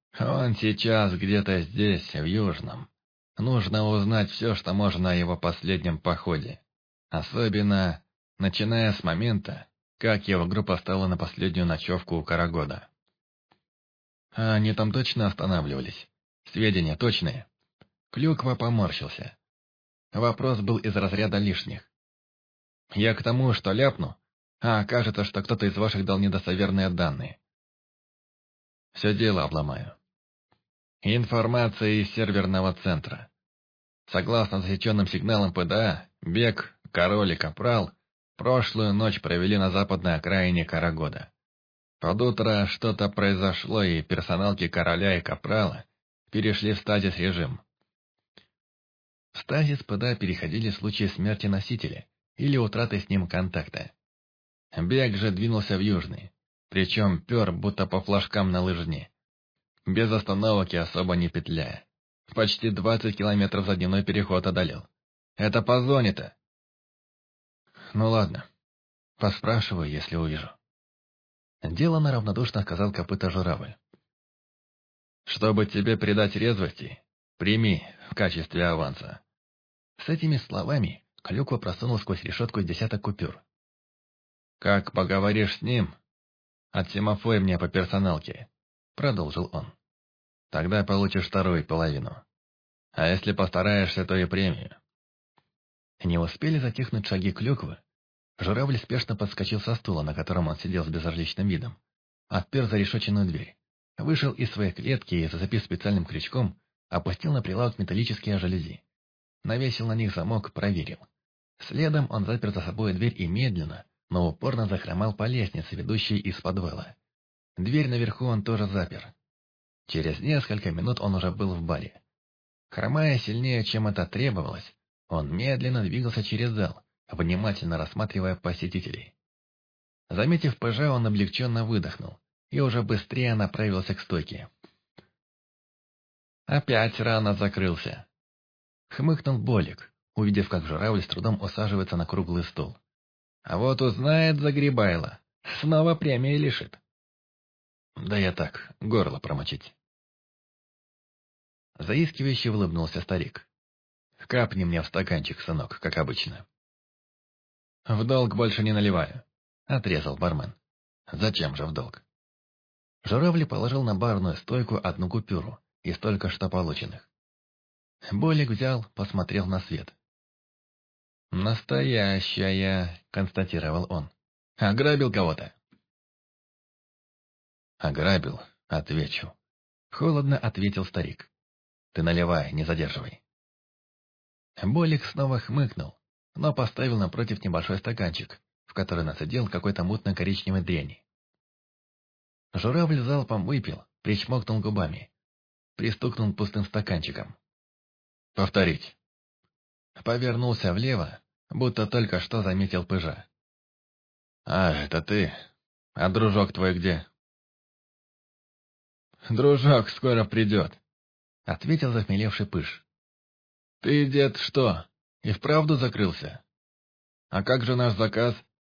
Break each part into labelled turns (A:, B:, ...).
A: Он сейчас где-то здесь, в Южном. Нужно узнать все, что можно о его последнем походе. Особенно, начиная с момента, как его группа стала на последнюю ночевку у Карагода. А они там точно останавливались? Сведения точные? Клюква поморщился. Вопрос был из разряда лишних. Я к тому, что ляпну, а окажется, что кто-то из ваших дал недостоверные данные. Все дело обломаю. Информация из серверного центра. Согласно засеченным сигналам ПДА, Бег, Король и Капрал прошлую ночь провели на западной окраине Карагода. Под утро что-то произошло, и персоналки Короля и Капрала перешли в стазис-режим. В стазис ПДА переходили в случае смерти носителя или утраты с ним контакта. Бег же двинулся в Южный, причем пер будто по флажкам на лыжне, без остановок и особо не петляя. Почти 20 километров за дневной переход одолел. Это по зоне-то. Ну ладно, поспрашиваю, если увижу. Делано равнодушно сказал копыта журавль. Чтобы тебе придать резвости, прими в качестве аванса. С этими словами Клюква просунул сквозь решетку десяток купюр. Как поговоришь с ним, отсемафорь мне по персоналке, продолжил он. Тогда получишь вторую половину. А если постараешься, то и премию. Не успели затихнуть шаги Клюквы. Журавль спешно подскочил со стула, на котором он сидел с безразличным видом. Отпер зарешоченную дверь. Вышел из своей клетки и, зацепив специальным крючком, опустил на прилавок металлические жалюзи. Навесил на них замок, проверил. Следом он запер за собой дверь и медленно, но упорно захромал по лестнице, ведущей из подвала. Дверь наверху он тоже запер. Через несколько минут он уже был в баре. Хромая сильнее, чем это требовалось, он медленно двигался через зал, внимательно рассматривая посетителей. Заметив ПЖ, он облегченно выдохнул и уже быстрее направился к стойке. Опять рано закрылся. Хмыкнул Болик, увидев, как журавль с трудом усаживается на круглый стол. А вот узнает Загребайло, снова премии лишит. Да я так, горло промочить. Заискивающе улыбнулся старик. Капни мне в стаканчик, сынок, как обычно. В долг больше не наливаю, отрезал бармен. Зачем же в долг? Журавль положил на барную стойку одну купюру из только что полученных. Болик взял, посмотрел на свет. «Настоящая», — констатировал он. «Ограбил кого-то?» «Ограбил, отвечу». Холодно ответил старик. «Ты наливай, не задерживай». Болик снова хмыкнул, но поставил напротив небольшой стаканчик, в который нацедил какой-то мутно-коричневой дряни. Журавль залпом выпил, причмокнул губами, пристукнул пустым стаканчиком. «Повторить». Повернулся влево, будто только что заметил пыжа. «А, это ты? А дружок твой где?» «Дружок скоро придет», — ответил захмелевший пыж. «Ты, дед, что, и вправду закрылся? А как же наш заказ?»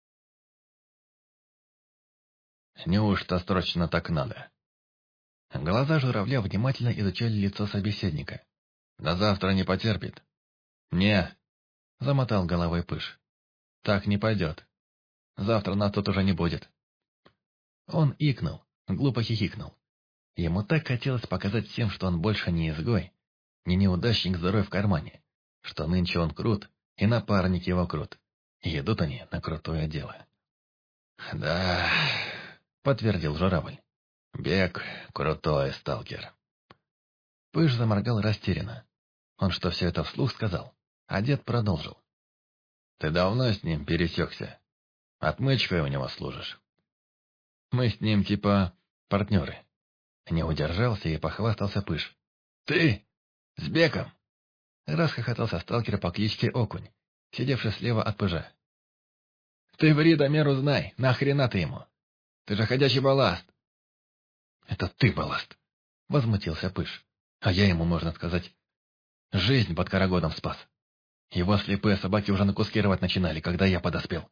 A: «Неужто срочно так надо?» Глаза журавля внимательно изучали лицо собеседника. «До завтра не потерпит?» «Не», — замотал головой пыж. «Так не пойдет. Завтра нас тут уже не будет». Он икнул, глупо хихикнул. Ему так хотелось показать всем, что он больше не изгой, не неудачник с дырой в кармане, что нынче он крут, и напарник его крут. И идут они на крутое дело. «Да», — подтвердил журавль. «Бег крутой, сталкер». Пыж заморгал растерянно. Он что, все это вслух сказал? А дед продолжил. «Ты давно с ним пересекся? Отмычкой у него служишь?» «Мы с ним типа партнеры». Не удержался и похвастался Пыж. «Ты? С Беком?» Расхохотался сталкер по кличке Окунь, сидевший слева от Пыжа. «Ты ври да меру знай, нахрена ты ему? Ты же ходячий балласт!» «Это ты балласт!» — возмутился Пыж. «А я ему, можно сказать, жизнь под Карагодом спас. Его слепые собаки уже на куски рвать начинали, когда я подоспел».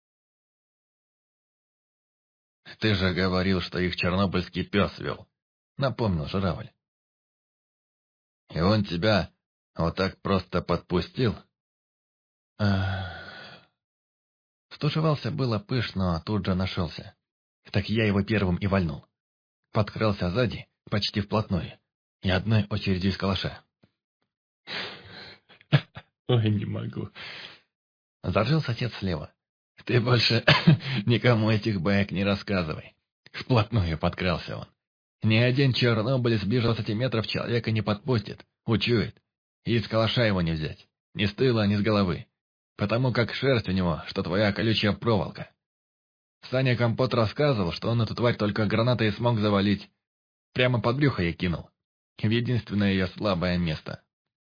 A: «Ты же говорил, что их чернобыльский пес вел!» напомнил журавль. И он тебя вот так просто подпустил? Стушевался было Пыш, но тут же нашелся. Так я его первым и вальнул. Подкрался сзади, почти вплотную, и одной очередью из калаша. Ой, не могу. Заржал сосед слева. Ты больше никому этих баек не рассказывай. Вплотную подкрался он. Ни один чернобыль с ближе 20 метров человека не подпустит, учует. И из калаша его не взять. Ни с тыла, ни с головы. Потому как шерсть у него, что твоя колючая проволока. Саня Компот рассказывал, что он эту тварь только гранатой смог завалить. Прямо под брюхо ей кинул. В единственное ее слабое место.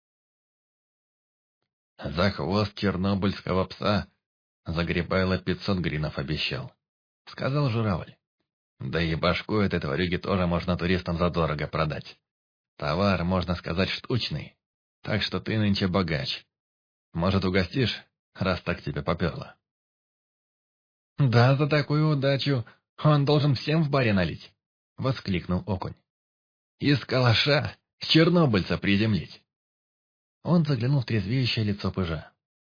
A: За хвост чернобыльского пса Загребайло 500 гринов обещал, — сказал журавль. Да и башку этой тварюги тоже можно туристам задорого продать. Товар, можно сказать, штучный. Так что ты нынче богач. Может, угостишь, раз так тебе поперло? Да, за такую удачу он должен всем в баре налить, — воскликнул окунь. Из калаша чернобыльца приземлить. Он заглянул в трезвеющее лицо Пыжа.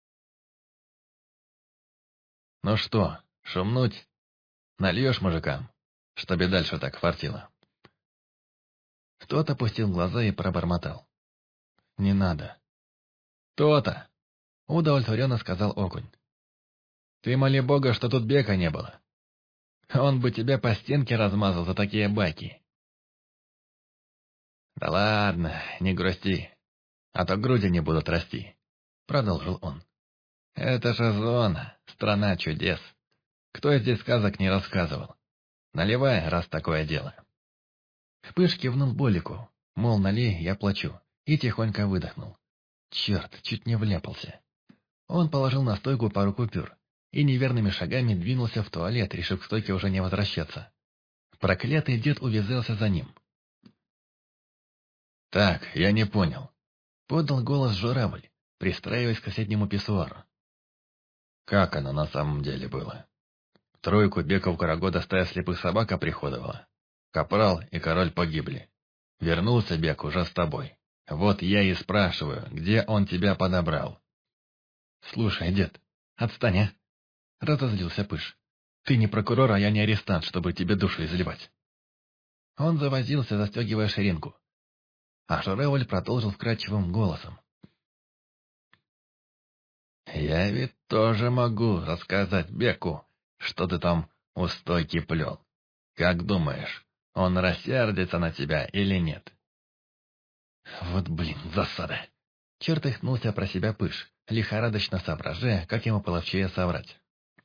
A: Ну что, шумнуть? Нальешь мужикам, чтоб и дальше так фартило? Тот опустил глаза и пробормотал. Не надо. То-то, удовлетворенно сказал окунь. Ты моли бога, что тут бека не было. Он бы тебя по стенке размазал за такие байки. Да ладно, не грусти, а то груди не будут расти, продолжил он. Это же зона, страна чудес. Кто здесь сказок не рассказывал? Наливай, раз такое дело. Пыш кивнул Болику, мол, налей, я плачу, и тихонько выдохнул. Черт, чуть не вляпался. Он положил на стойку пару купюр и неверными шагами двинулся в туалет, решив к стойке уже не возвращаться. Проклятый дед увязался за ним. «Так, я не понял», — подал голос журавль, пристраиваясь к соседнему писсуару. «Как оно на самом деле было? Тройку беков Карагода стая слепых собак оприходовала. Капрал и король погибли. Вернулся бек уже с тобой. Вот я и спрашиваю, где он тебя подобрал?» «Слушай, дед, отстань, а?» — разозлился Пыш. «Ты не прокурор, а я не арестант, чтобы тебе душу изливать». Он завозился, застегивая ширинку. А журавль продолжил вкрадчивым голосом. «Я ведь тоже могу рассказать Беку, что ты там у стойки плел. Как думаешь, он рассердится на тебя или нет?» «Вот блин, засада!» Чертыхнулся про себя Пыш, лихорадочно соображая, как ему половчее соврать.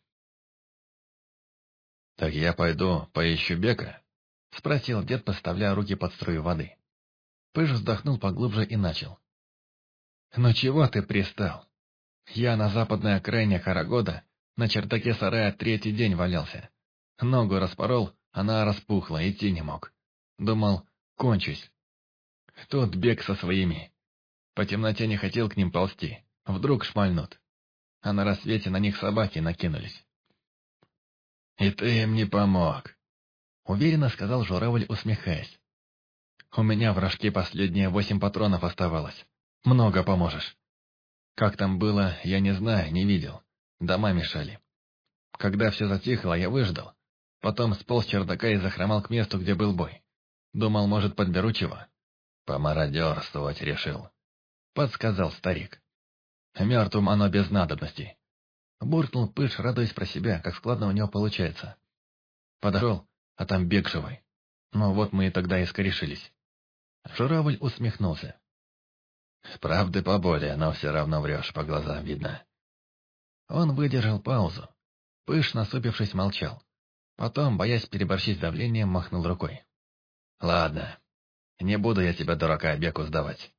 A: «Так я пойду поищу Бека?» — спросил дед, подставляя руки под струю воды. Пыш вздохнул поглубже и начал. «Ну чего ты пристал? Я на западной окраине Карагода на чердаке сарая 3-й день валялся. Ногу распорол, она распухла, идти не мог. Думал, кончусь. Тут бег со своими. По темноте не хотел к ним ползти, вдруг шмальнут. А на рассвете на них собаки накинулись. «И ты им не помог», — уверенно сказал журавль, усмехаясь. «У меня в рожке последние 8 патронов оставалось. Много поможешь». Как там было, я не знаю, не видел. Дома мешали. Когда все затихло, я выждал. Потом сполз с чердака и захромал к месту, где был бой. Думал, может, подберу чего. Помародерствовать решил, — подсказал старик. Мертвым оно без надобности. Буркнул Пыш, радуясь про себя, как складно у него получается. Подошел, а там бег живой. Ну вот мы и тогда и скорешились. Журавль усмехнулся. Правды поболее, но все равно врешь, по глазам видно. Он выдержал паузу. Пыш, насупившись, молчал. Потом, боясь переборщить с давлением, махнул рукой. «Ладно, не буду я тебя, дурака, Беку сдавать.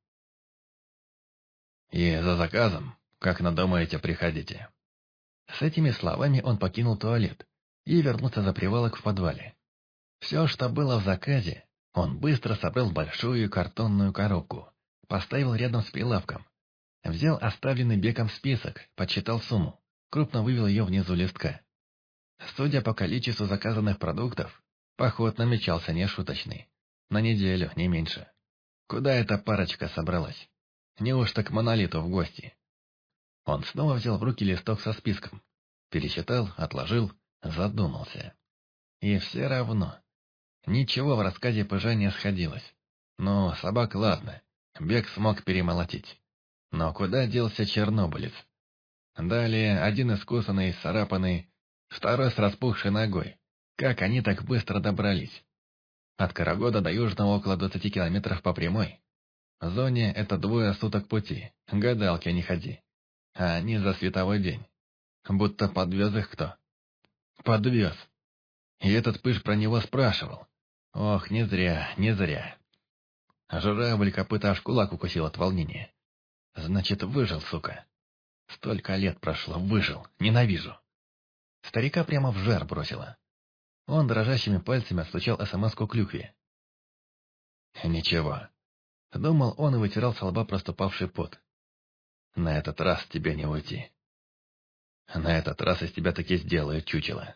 A: И за заказом, как надумаете, приходите». С этими словами он покинул туалет и вернулся за привалок в подвале. Все, что было в заказе, он быстро собрал в большую картонную коробку, поставил рядом с прилавком. Взял оставленный Беком список, подсчитал сумму, крупно вывел ее внизу листка. Судя по количеству заказанных продуктов, поход намечался нешуточный. На неделю, не меньше. Куда эта парочка собралась? Неужто к Монолиту в гости? Он снова взял в руки листок со списком. Пересчитал, отложил, задумался. И все равно. Ничего в рассказе ПЖ не сходилось. Ну, собак ладно, бег смог перемолотить. Но куда делся чернобылец? Далее один искусанный, царапанный, второй с распухшей ногой. Как они так быстро добрались? От Карагода до Южного около 20 километров по прямой. В зоне это 2 суток пути, гадалки не ходи. А они за световой день. Будто подвез их кто. Подвез. И этот пыш про него спрашивал. Ох, не зря, не зря. Журавль копыта аж кулак укусил от волнения. Значит, выжил, сука. Столько лет прошло, выжил, ненавижу. Старика прямо в жар бросило. Он дрожащими пальцами отстучал СМС-ку клюкве. Ничего. Думал он и вытирал с лба проступавший пот. На этот раз тебе не уйти. На этот раз из тебя таки сделают чучело.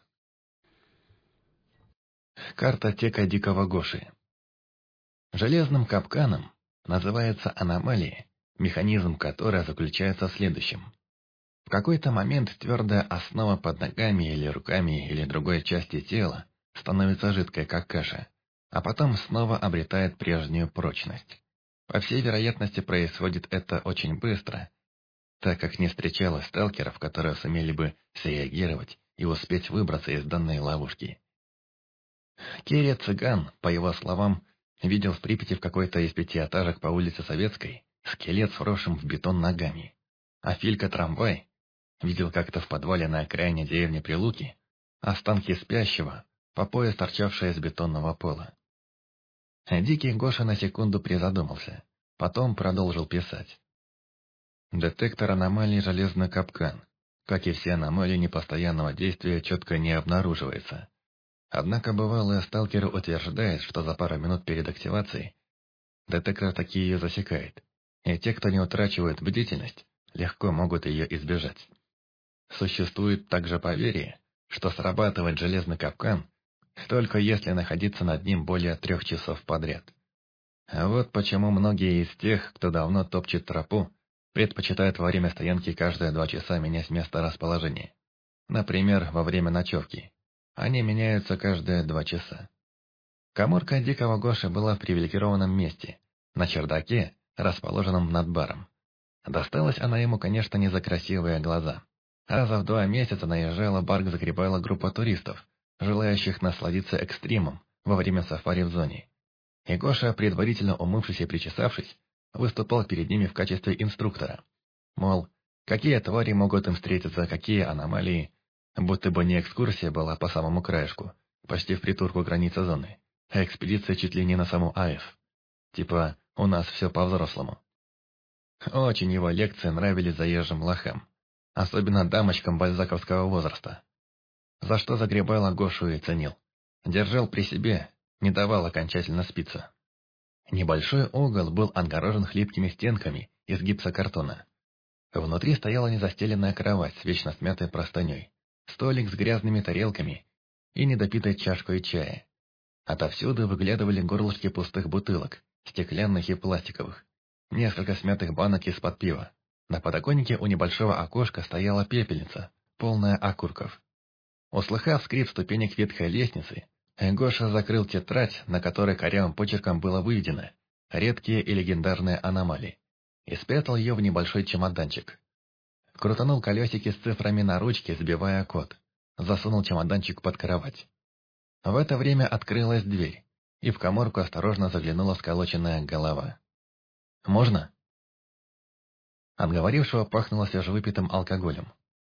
A: Картотека Дикого Гоши. Железным капканом называется аномалия, механизм которой заключается в следующем. В какой-то момент твердая основа под ногами или руками или другой части тела становится жидкой, как каша, а потом снова обретает прежнюю прочность. По всей вероятности происходит это очень быстро, так как не встречалось сталкеров, которые сумели бы среагировать и успеть выбраться из данной ловушки. Киря Цыган, по его словам, видел в Припяти в какой-то из 5 этажек по улице Советской скелет с вросшим в бетон ногами. А Филька Трамвай видел как-то в подвале на окраине деревни Прилуки останки спящего, по пояс торчавшие из бетонного пола. Дикий Гоша на секунду призадумался, потом продолжил писать. Детектор аномалий «Железный капкан». Как и все аномалии непостоянного действия, четко не обнаруживается. Однако бывалые сталкеры утверждают, что за пару минут перед активацией детектор таки ее засекает, и те, кто не утрачивает бдительность, легко могут ее избежать. Существует также поверье, что срабатывает железный капкан, только если находиться над ним более 3 часов подряд. А вот почему многие из тех, кто давно топчет тропу, предпочитают во время стоянки каждые 2 часа менять место расположения. Например, во время ночевки. Они меняются каждые 2 часа. Каморка Дикого Гоши была в привилегированном месте, на чердаке, расположенном над баром. Досталась она ему, конечно, не за красивые глаза. Раза в 2 месяца наезжала бар, загребала группа туристов, желающих насладиться экстримом во время сафари в зоне. И Гоша, предварительно умывшись и причесавшись, выступал перед ними в качестве инструктора. Мол, какие твари могут им встретиться, какие аномалии, будто бы не экскурсия была по самому краешку, почти впритык к границе зоны, а экспедиция чуть ли не на саму АЭС. Типа, у нас все по-взрослому. Очень его лекции нравились заезжим лохам, особенно дамочкам бальзаковского возраста. За что загребала Гошу и ценил. Держал при себе, не давал окончательно спиться. Небольшой угол был отгорожен хлипкими стенками из гипсокартона. Внутри стояла незастеленная кровать с вечно смятой простыней, столик с грязными тарелками и недопитой чашкой чая. Отовсюду выглядывали горлышки пустых бутылок, стеклянных и пластиковых, несколько смятых банок из-под пива. На подоконнике у небольшого окошка стояла пепельница, полная окурков. Услыхав скрип ступенек ветхой лестницы, Гоша закрыл тетрадь, на которой корявым почерком было выведено «Редкие и легендарные аномалии», и спрятал ее в небольшой чемоданчик. Крутанул колесики с цифрами на ручке, сбивая код. Засунул чемоданчик под кровать. В это время открылась дверь, и в каморку осторожно заглянула сколоченная голова. «Можно?» От говорившего пахнуло свежевыпитым алкоголем.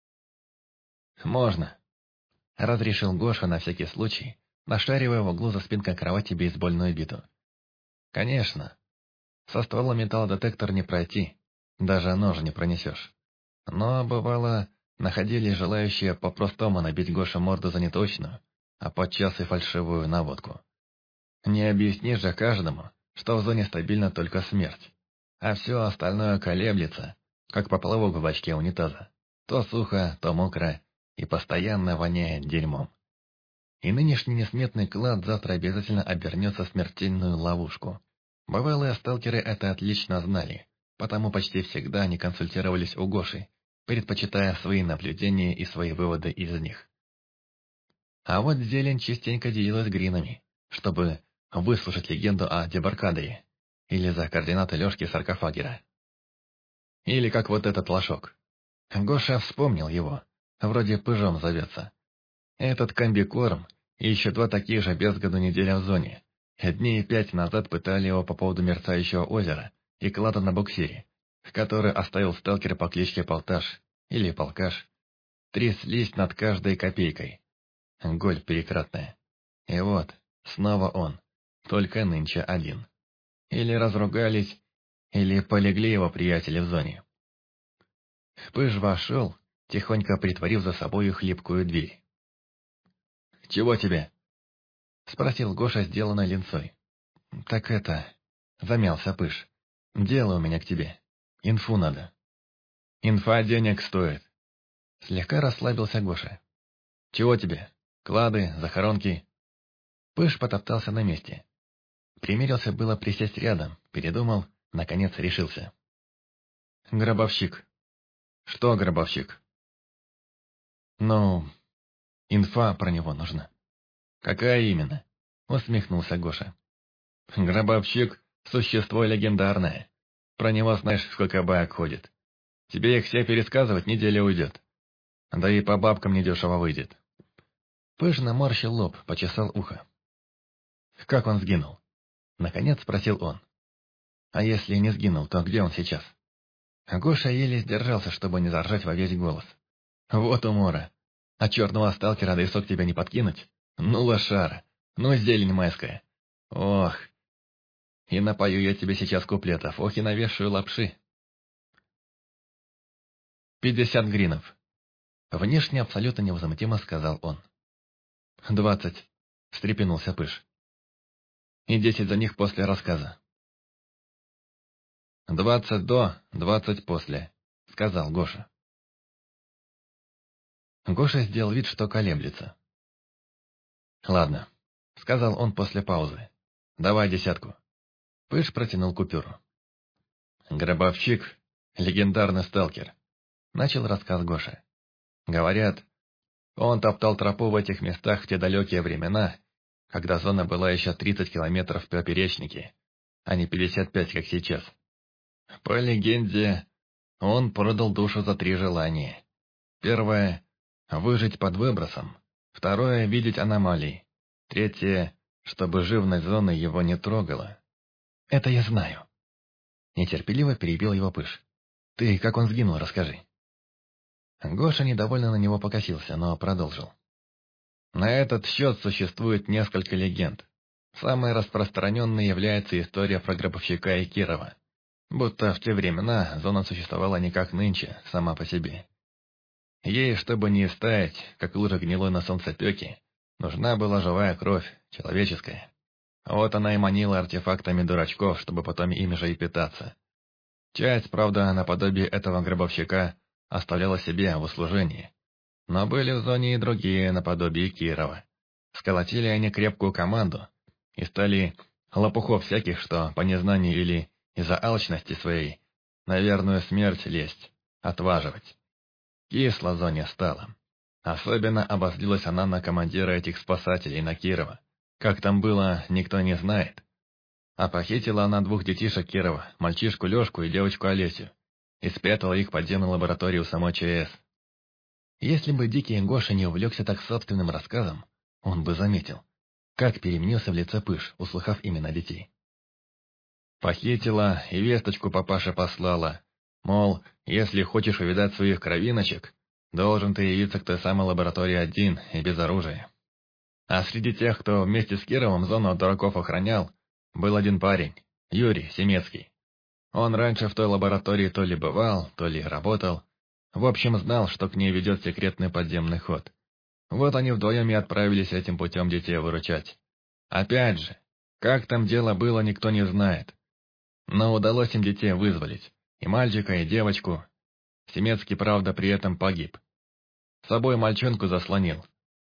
A: «Можно», — разрешил Гоша на всякий случай, нашаривая в углу за спинкой кровати бейсбольную биту. «Конечно. Со ствола металлодетектор не пройти, даже нож не пронесешь. Но, бывало, находились желающие по-простому набить Гоше морду за неточную, а подчас и фальшивую наводку. Не объяснишь же каждому, что в зоне стабильна только смерть, а все остальное колеблется, как поплавок в бачке унитаза. То сухо, то мокро и постоянно воняет дерьмом. и нынешний несметный клад завтра обязательно обернется в смертельную ловушку. Бывалые сталкеры это отлично знали, потому почти всегда они консультировались у Гоши, предпочитая свои наблюдения и свои выводы из них. А вот зелень частенько делилась гринами, чтобы выслушать легенду о Дебаркадере, или за координаты Лешки Саркофагера. Или как вот этот лошок. Гоша вспомнил его, вроде пыжом зовется. Этот комбикорм и еще два таких же без году неделя в зоне. Дней 5 назад пытали его по поводу мерцающего озера и клада на буксире, который оставил сталкер по кличке Полташ или Полкаш. Тряслись над каждой копейкой. Голь перекратная. И вот, снова он, только нынче один. Или разругались, или полегли его приятели в зоне. Пыж вошел, тихонько притворив за собою хлипкую дверь. «Чего тебе?» — спросил Гоша, сделанной линцой. «Так это...» — замялся Пыж. «Дело у меня к тебе. Инфу надо». «Инфа денег стоит». Слегка расслабился Гоша. «Чего тебе? Клады, захоронки?» Пыж потоптался на месте. Примерился было присесть рядом, передумал, наконец решился. «Гробовщик». «Что гробовщик?» «Ну, инфа про него нужна». «Какая именно?» — усмехнулся Гоша. «Гробовщик — существо легендарное. Про него знаешь, сколько баек ходит. Тебе их все пересказывать, неделя уйдет. Да и по бабкам недешево выйдет». Пыж наморщил лоб, почесал ухо. «Как он сгинул?» — наконец спросил он. «А если не сгинул, то где он сейчас?» Гоша еле сдержался, чтобы не заржать во весь голос. «Вот умора. А черного сталкера адресок тебя не подкинуть? Ну, лошара, ну, зелень майская. Ох, и напою я тебе сейчас куплетов, ох, и навешаю лапши». 50 гринов. Внешне абсолютно невозмутимо сказал он. 20. Встрепенулся Пыж. И 10 за них после рассказа. 20 до, 20 после, сказал Гоша. Гоша сделал вид, что колеблется. «Ладно», — сказал он после паузы. «Давай 10». Пыж протянул купюру. «Гробовщик, легендарный сталкер», — начал рассказ Гоша. «Говорят, он топтал тропу в этих местах в те далекие времена, когда зона была еще 30 километров в поперечнике, а не 55, как сейчас. По легенде, он продал душу за 3 желания. Первое — выжить под выбросом. Второе — видеть аномалии. Третье — чтобы живность зоны его не трогала». «Это я знаю». Нетерпеливо перебил его Пыж. «Ты, как он сгинул, расскажи». Гоша недовольно на него покосился, но продолжил. На этот счет существует несколько легенд. Самой распространенной является история про гробовщика и Кирова. Будто в те времена зона существовала не как нынче, сама по себе. Ей, чтобы не истаять, как лужа гнилой на солнцепеке, нужна была живая кровь, человеческая. Вот она и манила артефактами дурачков, чтобы потом ими же и питаться. Часть, правда, наподобие этого гробовщика оставляла себе в услужении. Но были в зоне и другие наподобие Кирова. Сколотили они крепкую команду и стали лопухов всяких, что по незнанию или из-за алчности своей на верную смерть лезть, отваживать. Кисло в зоне стало. Особенно обозлилась она на командира этих спасателей, на Кирова. Как там было, никто не знает. А похитила она 2 детишек Кирова, мальчишку Лешку и девочку Олесю, и спрятала их в подземной лаборатории у самой ЧС. Если бы Дикий Гоша не увлекся так собственным рассказом, он бы заметил, как переменился в лице Пыж, услыхав имена детей. Похитила и весточку папаша послала, мол, если хочешь увидать своих кровиночек, должен ты явиться к той самой лаборатории один и без оружия. А среди тех, кто вместе с Кировым зону от дураков охранял, был один парень, Юрий Семецкий. Он раньше в той лаборатории то ли бывал, то ли работал. В общем, знал, что к ней ведет секретный подземный ход. Вот они вдвоем и отправились этим путем детей выручать. Опять же, как там дело было, никто не знает. Но удалось им детей вызволить. И мальчика, и девочку. Семецкий, правда, при этом погиб. С собой мальчонку заслонил.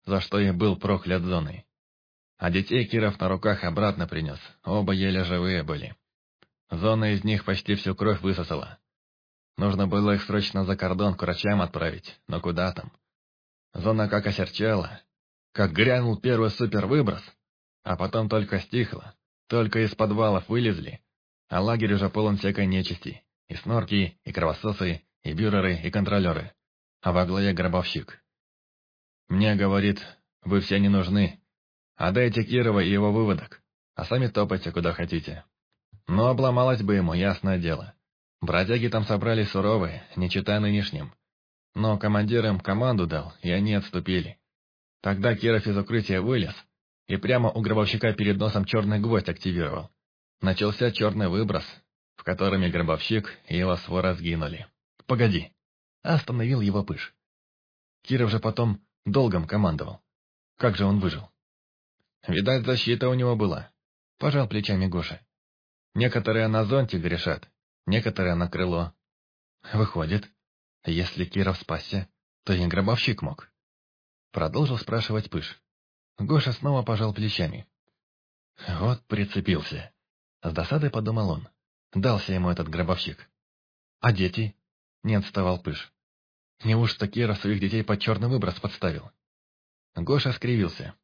A: за что и был проклят зоной. А детей Киров на руках обратно принес, оба еле живые были. Зона из них почти всю кровь высосала. Нужно было их срочно за кордон к врачам отправить, но куда там? Зона как осерчала, как грянул первый супервыброс, а потом только стихло, только из подвалов вылезли, а лагерь уже полон всякой нечисти, и снорки, и кровососы, и бюреры, и контролеры, а во главе гробовщик. Мне, говорит, вы все не нужны, отдайте Кирова и его выводок, а сами топайте куда хотите. Но обломалось бы ему, ясное дело. Бродяги там собрались суровые, не чита нынешним. Но командир им команду дал, и они отступили. Тогда Киров из укрытия вылез и прямо у гробовщика перед носом черный гвоздь активировал. Начался черный выброс, в котором и гробовщик, и его свора сгинули. «Погоди!» — остановил его Пыж. Киров же потом долгом командовал. Как же он выжил? Видать, защита у него была. Пожал плечами Гоша. Некоторые на зонте грешат, некоторые на крыло. Выходит, если Киров спасся, то и гробовщик мог. Продолжил спрашивать Пыж. Гоша снова пожал плечами. Вот прицепился. С досадой подумал он. Дался ему этот гробовщик. А дети? Не отставал Пыж. Неужто Киров своих детей под черный выброс подставил? Гоша скривился.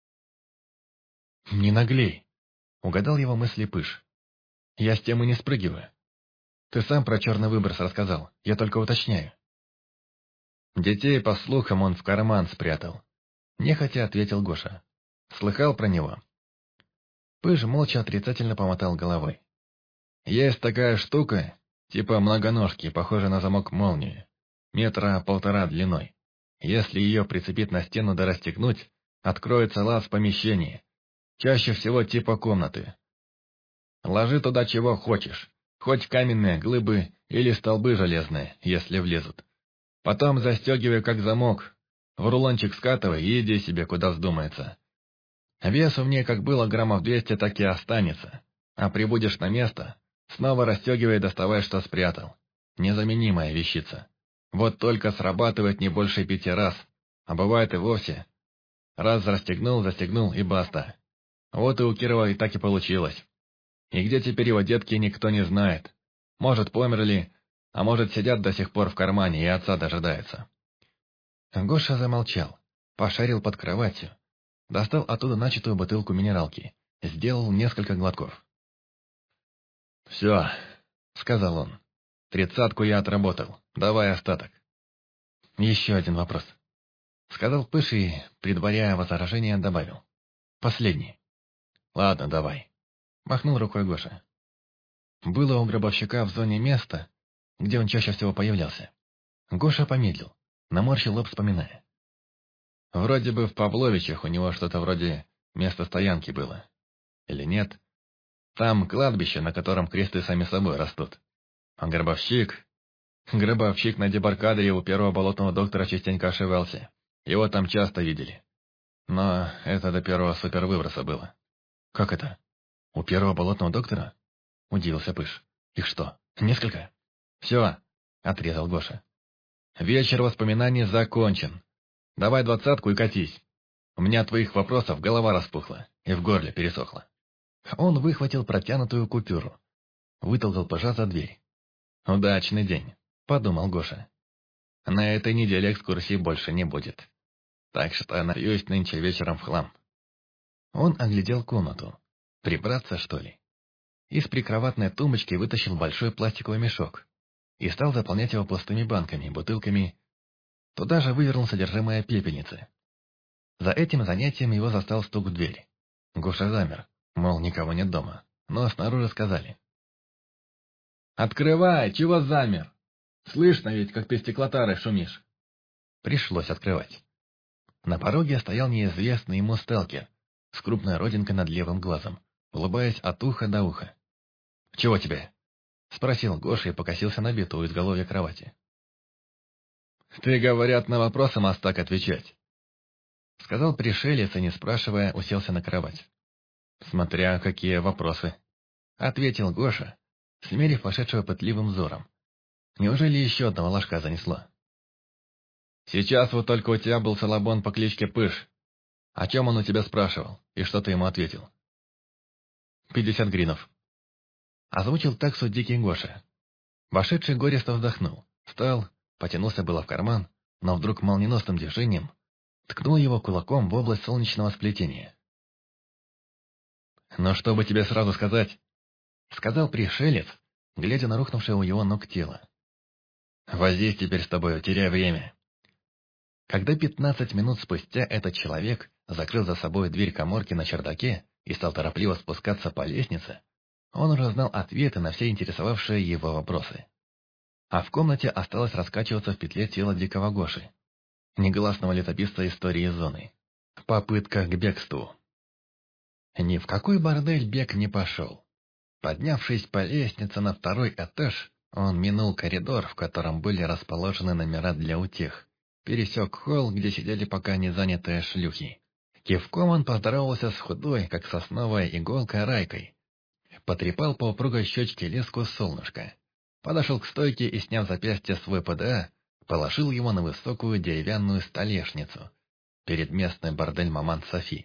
A: «Не наглей!» — угадал его мысли Пыж. «Я с темы не спрыгиваю. Ты сам про черный выброс рассказал, я только уточняю». «Детей, по слухам, он в карман спрятал», — нехотя ответил Гоша. «Слыхал про него?» Пыж молча отрицательно помотал головой. «Есть такая штука, типа многоножки, похожая на замок молнии, 1,5 метра длиной. Если ее прицепить на стену да расстегнуть, откроется лаз в помещении, чаще всего типа комнаты. Ложи туда чего хочешь, хоть каменные глыбы или столбы железные, если влезут. Потом застегивай как замок, в рулончик скатывай и иди себе куда вздумается. Весу в ней как было граммов 200, так и останется. А прибудешь на место, снова расстегивай и доставай, что спрятал. Незаменимая вещица. Вот только срабатывает не больше 5 раз, а бывает и вовсе. Раз расстегнул, застегнул и баста. Вот и у Кирова и так и получилось. И где теперь его детки, никто не знает. Может, померли, а может, сидят до сих пор в кармане и отца дожидаются. Гоша замолчал, пошарил под кроватью, достал оттуда начатую бутылку минералки, сделал несколько глотков. «Все», — сказал он, — «30 я отработал, давай остаток». «Еще один вопрос», — сказал Пыж и, предваряя возражение, добавил. «Последний». «Ладно, давай», — махнул рукой Гоша. Было у гробовщика в зоне место, где он чаще всего появлялся. Гоша помедлил, наморщил лоб, вспоминая. Вроде бы в Павловичах у него что-то вроде места стоянки было. Или нет? Там кладбище, на котором кресты сами собой растут. А гробовщик... Гробовщик на дебаркадере у первого болотного доктора частенько ошивался. Его там часто видели. Но это до первого супервыброса было. Как это? У первого болотного доктора? Удивился Пыж. Их что, несколько? Все, отрезал Гоша. Вечер воспоминаний закончен. Давай 20 и катись. У меня от твоих вопросов голова распухла и в горле пересохла. Он выхватил протянутую купюру. Вытолкал Пыжа за дверь. Удачный день, подумал Гоша. На этой неделе экскурсий больше не будет. Так что напьюсь нынче вечером в хлам. Он оглядел комнату. Прибраться, что ли? Из прикроватной тумбочки вытащил большой пластиковый мешок и стал заполнять его пустыми банками, бутылками. Туда же вывернул содержимое пепельницы. За этим занятием его застал стук в дверь. Гоша замер, мол, никого нет дома, но снаружи сказали. «Открывай, чего замер? Слышно ведь, как ты стеклотарой шумишь». Пришлось открывать. На пороге стоял неизвестный ему сталкер с крупной родинкой над левым глазом, улыбаясь от уха до уха. «Чего тебе?» — спросил Гоша и покосился на биту у изголовья кровати. «Ты, говорят, на вопросы мастак отвечать», — сказал пришелец и, не спрашивая, уселся на кровать. «Смотря какие вопросы», — ответил Гоша, смерив вошедшего пытливым взором. «Неужели еще одного ложка занесло?» «Сейчас вот только у тебя был салабон по кличке Пыж, О чем он у тебя спрашивал, и что ты ему ответил? 50 гринов. Озвучил таксу дикий Гоша. Вошедший горестно вздохнул, встал, потянулся было в карман, но вдруг молниеносным движением ткнул его кулаком в область солнечного сплетения. «Но что бы тебе сразу сказать?» — сказал пришелец, глядя на рухнувшее у его ног тело. «Возись теперь с тобой, теряй время». Когда 15 минут спустя этот человек закрыл за собой дверь каморки на чердаке и стал торопливо спускаться по лестнице, он уже знал ответы на все интересовавшие его вопросы. А в комнате осталось раскачиваться в петле тело дикого Гоши, негласного летописца истории зоны. Попытка к бегству. Ни в какой бордель Бек не пошел. Поднявшись по лестнице на второй этаж, он минул коридор, в котором были расположены номера для утех, пересек холл, где сидели пока не занятые шлюхи. Кивком он поздоровался с худой, как сосновая иголка, Райкой. Потрепал по упругой щечке леску солнышко. Подошел к стойке и, сняв запястье свой ПДА, положил его на высокую деревянную столешницу перед местной бордель-маман Софи.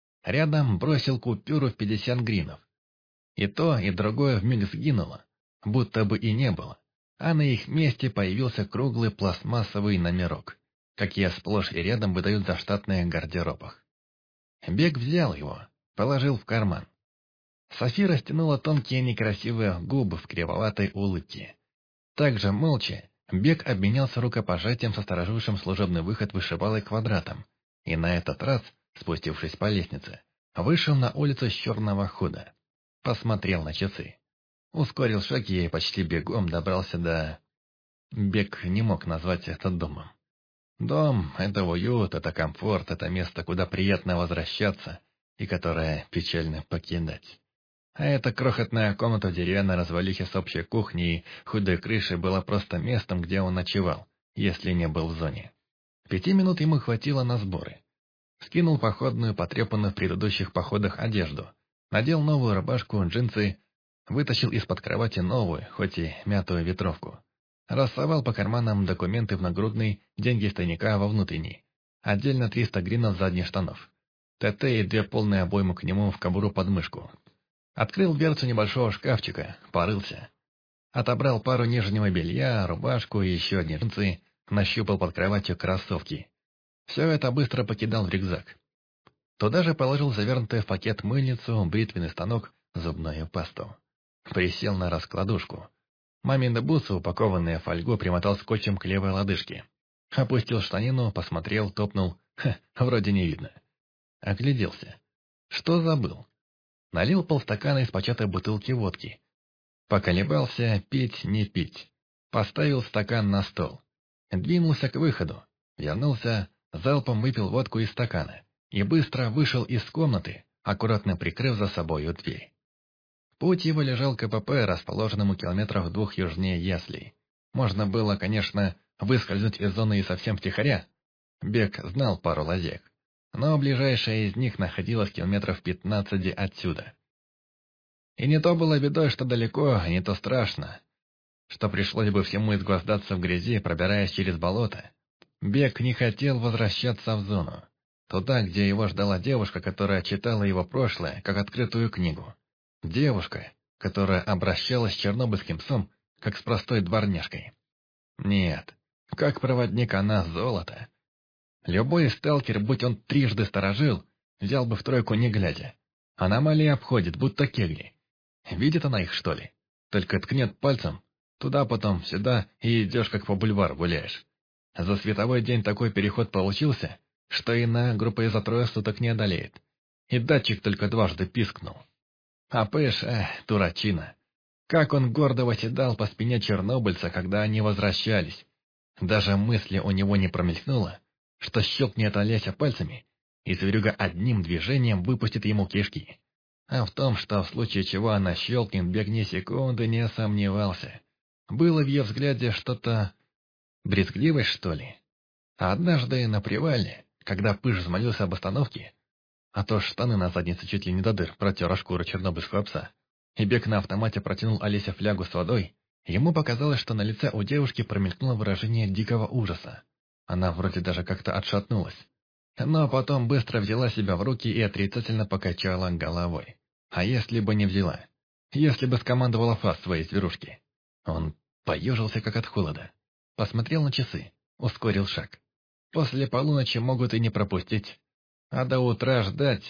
A: Рядом бросил купюру в 50 гринов. И то, и другое вмиг сгинуло, будто бы и не было, а на их месте появился круглый пластмассовый номерок, какие сплошь и рядом выдают за штатные гардеробах. Бек взял его, положил в карман. Софи растянула тонкие некрасивые губы в кривоватой улыбке. Также молча Бек обменялся рукопожатием со сторожившим служебный выход вышибалой Квадратом, и на этот раз, спустившись по лестнице, вышел на улицу с черного хода. Посмотрел на часы. Ускорил шаг и почти бегом добрался до... Бек не мог назвать это домом. Дом — это уют, это комфорт, это место, куда приятно возвращаться и которое печально покидать. А эта крохотная комната в деревянной развалихе с общей кухней и худой крышей была просто местом, где он ночевал, если не был в зоне. 5 минут ему хватило на сборы. Скинул походную, потрепанную в предыдущих походах одежду, надел новую рубашку, джинсы, вытащил из-под кровати новую, хоть и мятую ветровку. Рассовал по карманам документы в нагрудный, деньги из тайника во внутренний. Отдельно 300 гринов задних штанов. ТТ и 2 полные обоймы к нему в кобуру под мышку. Открыл дверцу небольшого шкафчика, порылся. Отобрал пару нижнего белья, рубашку и еще одни джинсы, нащупал под кроватью кроссовки. Все это быстро покидал в рюкзак. Туда же положил завернутый в пакет мыльницу, бритвенный станок, зубную пасту. Присел на раскладушку. Мамины бусы, упакованные в фольгу, примотал скотчем к левой лодыжке. Опустил штанину, посмотрел, топнул. Вроде не видно. Огляделся. Что забыл? Налил полстакана из початой бутылки водки. Поколебался, пить, не пить. Поставил стакан на стол. Двинулся к выходу. Вернулся, залпом выпил водку из стакана. И быстро вышел из комнаты, аккуратно прикрыв за собою дверь. Путь его лежал к КПП, расположенному километров в 2 южнее Яслей. Можно было, конечно, выскользнуть из зоны и совсем втихаря. Бек знал пару лазек, но ближайшая из них находилась километров 15 отсюда. И не то было бедой, что далеко, не то страшно, что пришлось бы всему изгвоздаться в грязи, пробираясь через болото. Бек не хотел возвращаться в зону, туда, где его ждала девушка, которая читала его прошлое, как открытую книгу. Девушка, которая обращалась с чернобыльским псом, как с простой дворняжкой. Нет, как проводник она золото. Любой сталкер, будь он трижды сторожил, взял бы в тройку не глядя. Аномалии обходит, будто кегли. Видит она их, что ли? Только ткнет пальцем, туда потом, сюда, и идешь, как по бульвару гуляешь. За световой день такой переход получился, что и на группа за 3 суток не одолеет. И датчик только дважды пискнул. А Пэш, дурачина. Как он гордо восседал по спине чернобыльца, когда они возвращались. Даже мысли у него не промелькнуло, что щелкнет Олеся пальцами, и зверюга одним движением выпустит ему кишки. А в том, что в случае чего она щелкнет, Бек ни секунды не сомневался. Было в ее взгляде что-то... брезгливость, что ли? А однажды на привале, когда Пыш взмолился об остановке, а то штаны на заднице чуть ли не до дыр протер шкуру чернобыльского пса, и Бек на автомате протянул Олесе флягу с водой, ему показалось, что на лице у девушки промелькнуло выражение дикого ужаса. Она вроде даже как-то отшатнулась. Но потом быстро взяла себя в руки и отрицательно покачала головой. А если бы не взяла? Если бы скомандовала фас своей зверушки? Он поежился, как от холода. Посмотрел на часы, ускорил шаг. После полуночи могут и не пропустить. А до утра ждать,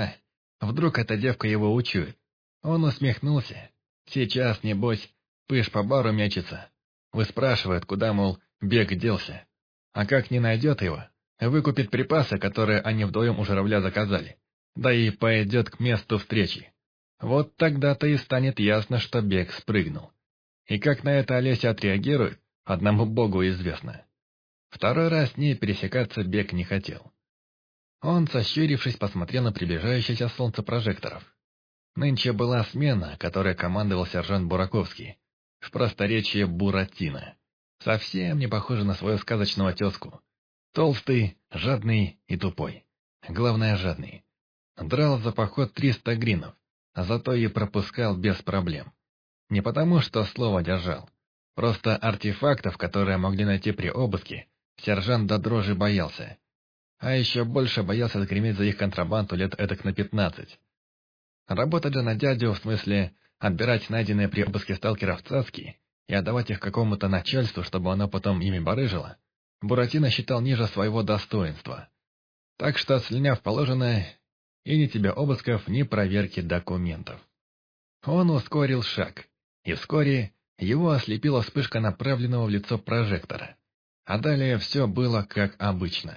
A: вдруг эта девка его учует. Он усмехнулся. Сейчас, небось, пыш по бару мячется. Выспрашивает, куда, мол, бег делся. А как не найдет его, выкупит припасы, которые они вдвоем у журавля заказали. Да и пойдет к месту встречи. Вот тогда-то и станет ясно, что бег спрыгнул. И как на это Олеся отреагирует, одному богу известно. Второй раз с ней пересекаться бег не хотел. Он, сощурившись, посмотрел на приближающееся солнце прожекторов. Нынче была смена, которой командовал сержант Бураковский. В просторечии Буратино. Совсем не похожий на свою сказочного тезку. Толстый, жадный и тупой. Главное, жадный. Драл за поход 300 гринов, а зато и пропускал без проблем. Не потому, что слово держал. Просто артефактов, которые могли найти при обыске, сержант до дрожи боялся. А еще больше боялся загреметь за их контрабанду лет эдак на 15. Работать же на дядю, в смысле, отбирать найденные при обыске сталкеров цацки и отдавать их какому-то начальству, чтобы оно потом ими барыжило, Буратино считал ниже своего достоинства. Так что, слиняв положенное, и ни тебе обысков, ни проверки документов. Он ускорил шаг, и вскоре его ослепила вспышка направленного в лицо прожектора. А далее все было как обычно.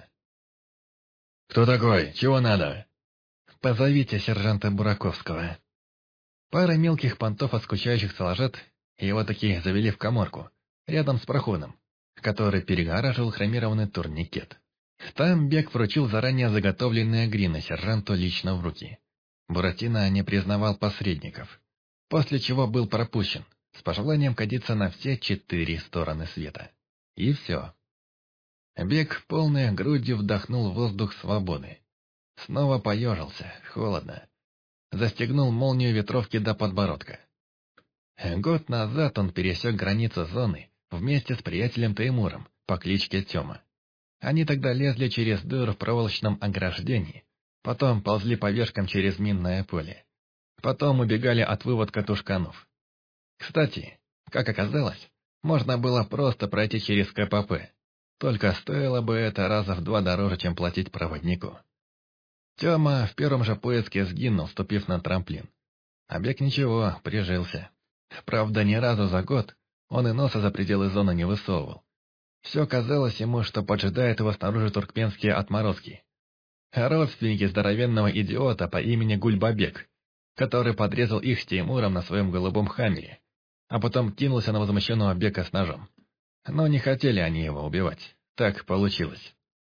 A: «Кто такой? Чего надо?» «Позовите сержанта Бураковского». Пара мелких понтов от скучающих соложат, его таки завели в каморку, рядом с проходом, который перегораживал хромированный турникет. Там Бек вручил заранее заготовленные грины сержанту лично в руки. Буратино не признавал посредников, после чего был пропущен, с пожеланием кадиться на все 4 стороны света. И все. Бек полной грудью вдохнул воздух свободы. Снова поежился, холодно. Застегнул молнию ветровки до подбородка. Год назад он пересек границу зоны вместе с приятелем Теймуром по кличке Тёма. Они тогда лезли через дыру в проволочном ограждении, потом ползли по вешкам через минное поле. Потом убегали от выводка тушканов. Кстати, как оказалось, можно было просто пройти через КПП. Только стоило бы это раза в 2 дороже, чем платить проводнику. Тёма в первом же поиске сгинул, ступив на трамплин. А Бек ничего, прижился. Правда, ни разу за год он и носа за пределы зоны не высовывал. Все казалось ему, что поджидает его снаружи туркменские отморозки. Родственники здоровенного идиота по имени Гульбабек, который подрезал их с Теймуром на своем голубом хаммере, а потом кинулся на возмущенного Бека с ножом. Но не хотели они его убивать. Так получилось.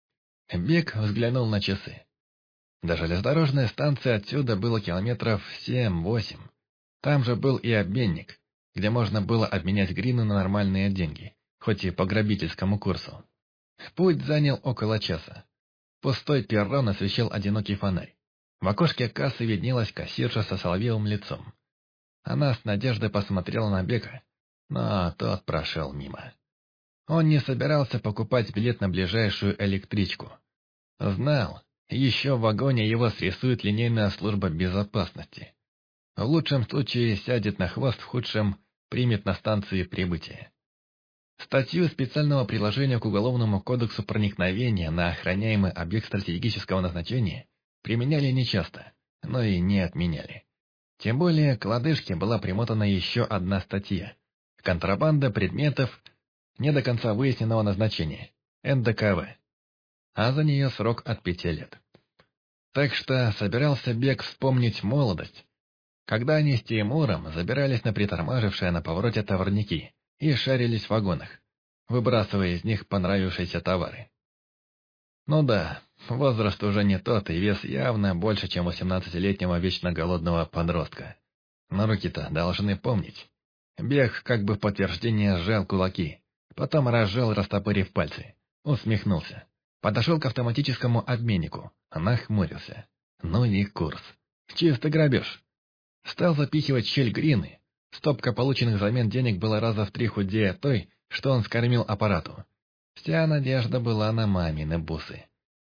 A: Бек взглянул на часы. До железнодорожной станции отсюда было километров 7-8. Там же был и обменник, где можно было обменять грины на нормальные деньги, хоть и по грабительскому курсу. Путь занял около часа. Пустой перрон освещал одинокий фонарь. В окошке кассы виднелась кассирша со соловьевым лицом. Она с надеждой посмотрела на Бека, но тот прошел мимо. Он не собирался покупать билет на ближайшую электричку. Знал, еще в вагоне его срисует линейная служба безопасности. В лучшем случае сядет на хвост, в худшем примет на станции прибытия. Статью специального приложения к Уголовному кодексу проникновения на охраняемый объект стратегического назначения применяли нечасто, но и не отменяли. Тем более к лодыжке была примотана еще одна статья – контрабанда предметов не до конца выясненного назначения – НДКВ, а за нее срок от 5 лет. Так что собирался Бек вспомнить молодость, когда они с Теймуром забирались на притормажившие на повороте товарники и шарились в вагонах, выбрасывая из них понравившиеся товары. Ну да, возраст уже не тот, и вес явно больше, чем у 17-летнего вечно голодного подростка. Но руки-то должны помнить. Бег как бы в подтверждение сжал кулаки, потом разжал, растопырив пальцы, усмехнулся. Подошел к автоматическому обменнику, нахмурился. Ну и курс. Чистый грабеж. Стал запихивать в щель грины. Стопка полученных взамен денег была раза в 3 худее той, что он скормил аппарату. Вся надежда была на мамины бусы.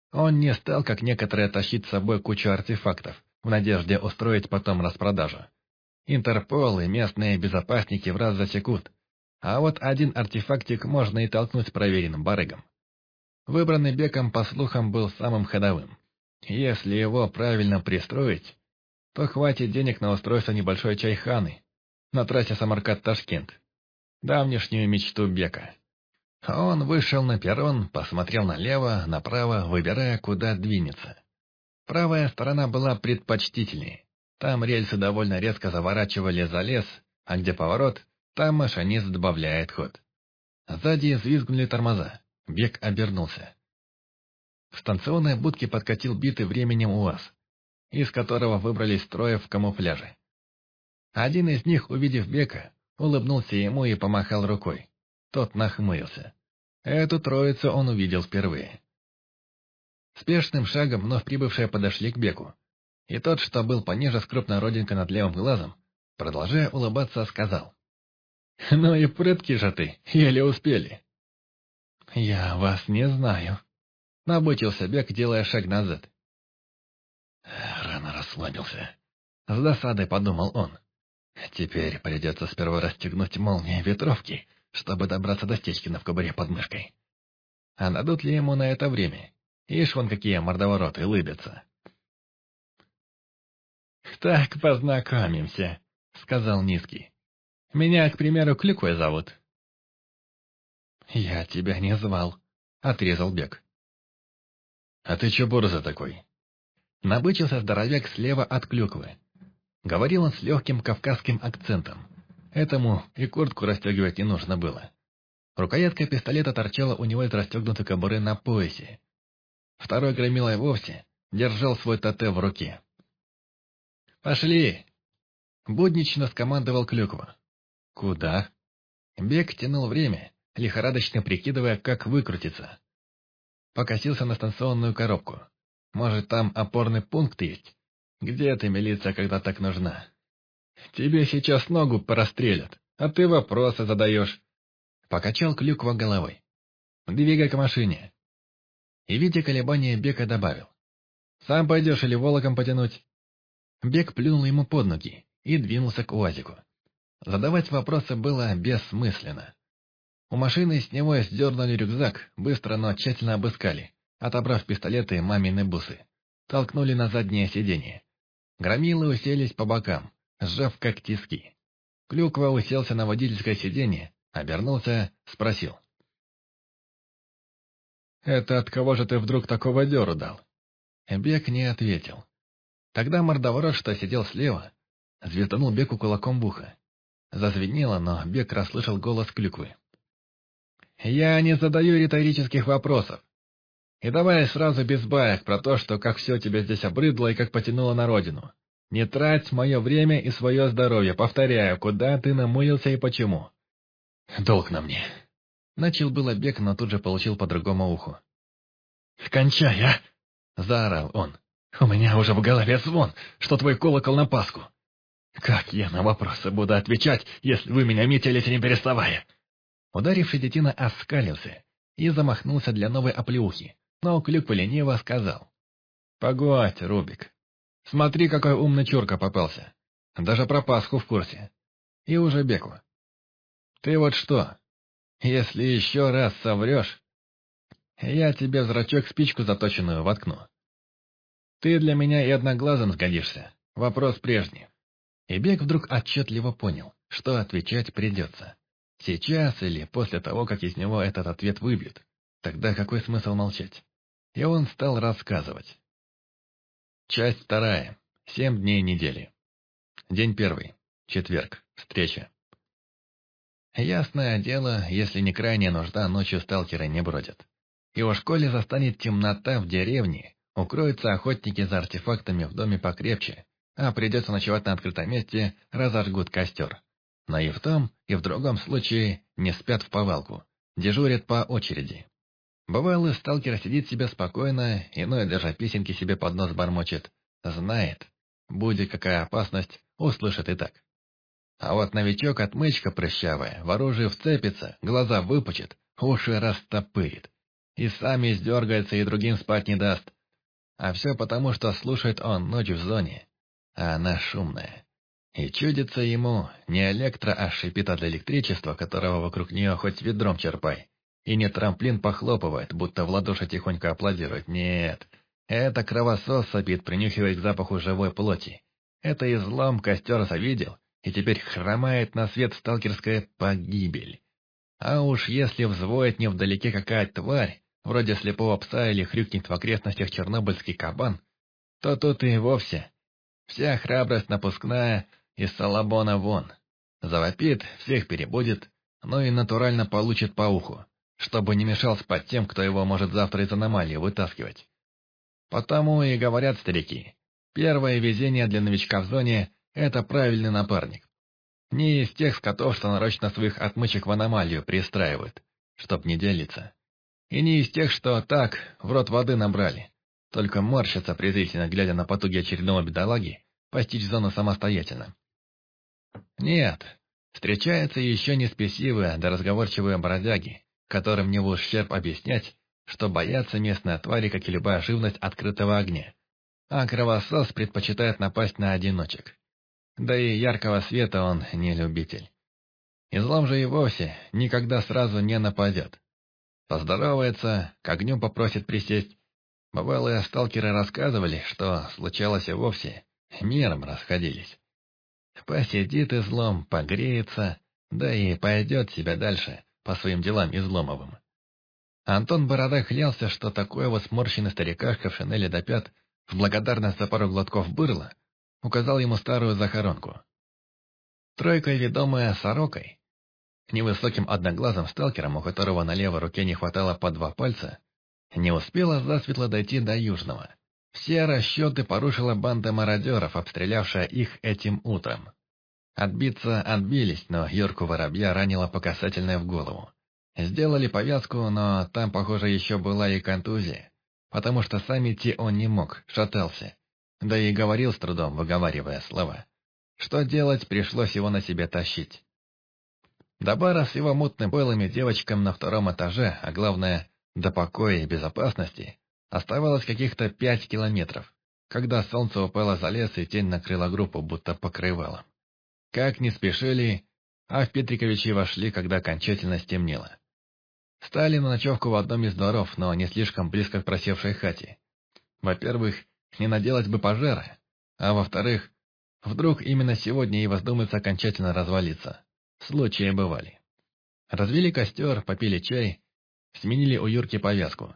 A: Он не стал, как некоторые, тащить с собой кучу артефактов, в надежде устроить потом распродажу. Интерпол и местные безопасники в раз засекут, а вот один артефактик можно и толкнуть проверенным барыгам. Выбранный Беком, по слухам, был самым ходовым. Если его правильно пристроить, то хватит денег на устройство небольшой чайханы на трассе Самарканд-Ташкент, давнишнюю мечту Бека. Он вышел на перрон, посмотрел налево, направо, выбирая, куда двинется. Правая сторона была предпочтительнее. Там рельсы довольно резко заворачивали за лес, а где поворот, там машинист добавляет ход. Сзади взвизгнули тормоза. Бек обернулся. В станционной будке подкатил битый временем УАЗ, из которого выбрались трое в камуфляже. Один из них, увидев Бека, улыбнулся ему и помахал рукой. Тот нахмурился. Эту троицу он увидел впервые. Спешным шагом вновь прибывшие подошли к Беку. И тот, что был пониже с крупной родинкой над левым глазом, продолжая улыбаться, сказал: «Ну и прытки же ты, еле успели». «Я вас не знаю», — набычился Бек, делая шаг назад. Рано расслабился. С досадой подумал он. Теперь придется сперва расстегнуть молнии ветровки, чтобы добраться до Стечкина в кобуре под мышкой. А дадут ли ему на это время? Ишь вон какие мордовороты лыбятся. «Так познакомимся», — сказал Низкий. «Меня, к примеру, Клюквой зовут». «Я тебя не звал», — отрезал Бек. «А ты чё борза такой?» Набычился здоровяк слева от Клюквы. Говорил он с легким кавказским акцентом. Этому и куртку расстегивать не нужно было. Рукоятка пистолета торчала у него из расстегнутой кобуры на поясе. Второй громила и вовсе держал свой ТТ в руке. «Пошли!» Буднично скомандовал Клюква. «Куда?» Бек тянул время, лихорадочно прикидывая, как выкрутиться. Покосился на станционную коробку. Может, там опорный пункт есть? Где ты, милиция, когда так нужна? Тебе сейчас ногу прострелят, а ты вопросы задаешь. Покачал Клюква головой. Двигай к машине. И, видя колебания, Бека добавил. Сам пойдешь или волоком потянуть? Бек плюнул ему под ноги и двинулся к УАЗику. Задавать вопросы было бессмысленно. У машины с него сдернули рюкзак, быстро, но тщательно обыскали, отобрав пистолеты и мамины бусы. Толкнули на заднее сиденье. Громилы уселись по бокам, сжав как тиски. Клюква уселся на водительское сиденье, обернулся, спросил. «Это от кого же ты вдруг такого дёру дал?» Бек не ответил. Тогда мордоворот, что сидел слева, звезданул Беку кулаком в ухо. Зазвенело, но Бек расслышал голос Клюквы. «Я не задаю риторических вопросов. И давай сразу без баек про то, что как все тебе здесь обрыдло и как потянуло на родину. Не трать мое время и свое здоровье. Повторяю, куда ты намылился и почему?» «Долг на мне». Начал было Бек, но тут же получил по другому уху. «Кончай, а!» — заорал он. «У меня уже в голове звон, что твой колокол на Пасху. Как я на вопросы буду отвечать, если вы меня метелите не переставая?» Ударивший детина оскалился и замахнулся для новой оплеухи, но Клюква лениво сказал. «Погодь, Рубик. Смотри, какой умный чурка попался. Даже про Пасху в курсе. И уже Беку. Ты вот что, если еще раз соврешь, я тебе в зрачок спичку заточенную воткну. Ты для меня и одноглазым сгодишься. Вопрос прежний». И Бек вдруг отчетливо понял, что отвечать придется. Сейчас или после того, как из него этот ответ выбьют. Тогда какой смысл молчать? И он стал рассказывать. Часть 2. 7 дней недели. День 1. Четверг. Встреча. Ясное дело, если не крайняя нужда, ночью сталкеры не бродят. И уж коли застанет темнота в деревне, укроются охотники за артефактами в доме покрепче, а придется ночевать на открытом месте, разожгут костер. Но и в том, и в другом случае не спят в повалку, дежурят по очереди. Бывалый сталкер сидит себе спокойно, иной даже песенки себе под нос бормочет. Знает, будет какая опасность, услышит и так. А вот новичок-отмычка прыщавая, в оружие вцепится, глаза выпучит, уши растопырит. и сами издергается, и другим спать не даст. А все потому, что слушает он ночь в зоне, а она шумная. И чудится ему не электро, а шипит от электричества, которого вокруг нее хоть ведром черпай. И не трамплин похлопывает, будто в ладоши тихонько аплодирует. Нет, это кровосос сопит, принюхиваясь к запаху живой плоти. Это излом костер завидел, и теперь хромает на свет сталкерская погибель. А уж если взвоет невдалеке какая-то тварь, вроде слепого пса или хрюкнет в окрестностях чернобыльский кабан, то тут и вовсе вся храбрость напускная из салабона вон. Завопит, всех перебудет, но и натурально получит по уху, чтобы не мешал спать тем, кто его может завтра из аномалии вытаскивать. Потому и говорят старики, первое везение для новичка в зоне – это правильный напарник. Не из тех скотов, что нарочно своих отмычек в аномалию пристраивают, чтоб не делиться. И не из тех, что так, в рот воды набрали, только морщатся презрительно, глядя на потуги очередного бедолаги, постичь зону самостоятельно. Нет, встречаются еще не спесивые да разговорчивые бродяги, которым не в ущерб объяснять, что боятся местные твари, как и любая живность открытого огня. А кровосос предпочитает напасть на одиночек. Да и яркого света он не любитель. Излом же и вовсе никогда сразу не нападет. Поздоровается, к огню попросит присесть. Бывалые сталкеры рассказывали, что случалось и вовсе, миром расходились. Посидит излом, погреется, да и пойдет себя дальше по своим делам изломовым. Антон Борода клялся, что такой вот сморщенный старикашка в шинели до пят, в благодарность за пару глотков бырла, указал ему старую захоронку. Тройка, ведомая сорокой, невысоким одноглазым сталкером, у которого на левой руке не хватало по 2 пальца, не успела засветло дойти до Южного. Все расчеты порушила банда мародеров, обстрелявшая их этим утром. Отбиться отбились, но Юрку Воробья ранило по касательной в голову. Сделали повязку, но там, похоже, еще была и контузия, потому что сам идти он не мог, шатался. Да и говорил с трудом, выговаривая слова. Что делать, пришлось его на себе тащить. До бара с его мутным белыми девочками на 2-м этаже, а главное, до покоя и безопасности, оставалось каких-то 5 километров, когда солнце упало за лес и тень накрыла группу, будто покрывалом. Как не спешили, а в Петриковичи вошли, когда окончательно стемнело. Стали на ночевку в одном из дворов, но не слишком близко к просевшей хате. Во-первых, не наделать бы пожара, а во-вторых, вдруг именно сегодня и воздумается окончательно развалиться. Случаи бывали. Развели костер, попили чай, сменили у Юрки повязку.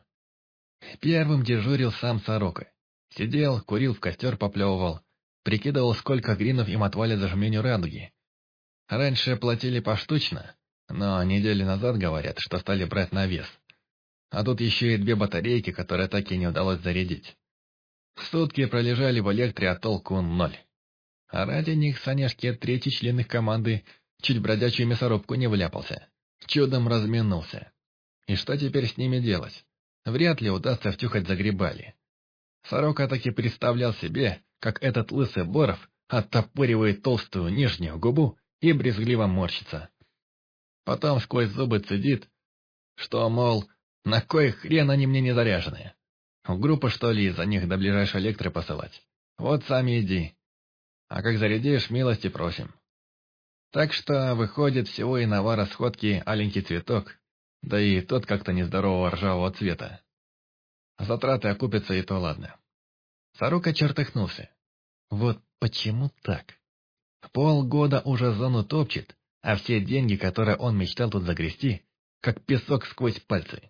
A: Первым дежурил сам Сорока. Сидел, курил, в костер поплевывал, прикидывал, сколько гринов им отвалят за жменю радуги. Раньше платили поштучно, но недели назад говорят, что стали брать на вес. А тут еще и 2 батарейки, которые так и не удалось зарядить. Сутки пролежали в электре, а толку 0. А ради них Саняшки, 3-й член их команды, чуть в бродячую мясорубку не вляпался. Чудом разминулся. И что теперь с ними делать? Вряд ли удастся втюхать загребали. Сорока таки представлял себе, как этот лысый Боров оттопыривает толстую нижнюю губу и брезгливо морщится. Потом сквозь зубы цедит, что, мол, на кой хрен они мне не заряженные? В группу, что ли, из-за них до ближайшей электры посылать? Вот сами иди. А как зарядишь, милости просим. Так что, выходит, всего и нова расходки аленький цветок, да и тот как-то нездорового ржавого цвета. Затраты окупятся, и то ладно. Сорока чертыхнулся. Вот почему так? Полгода уже зону топчет, а все деньги, которые он мечтал тут загрести, как песок сквозь пальцы.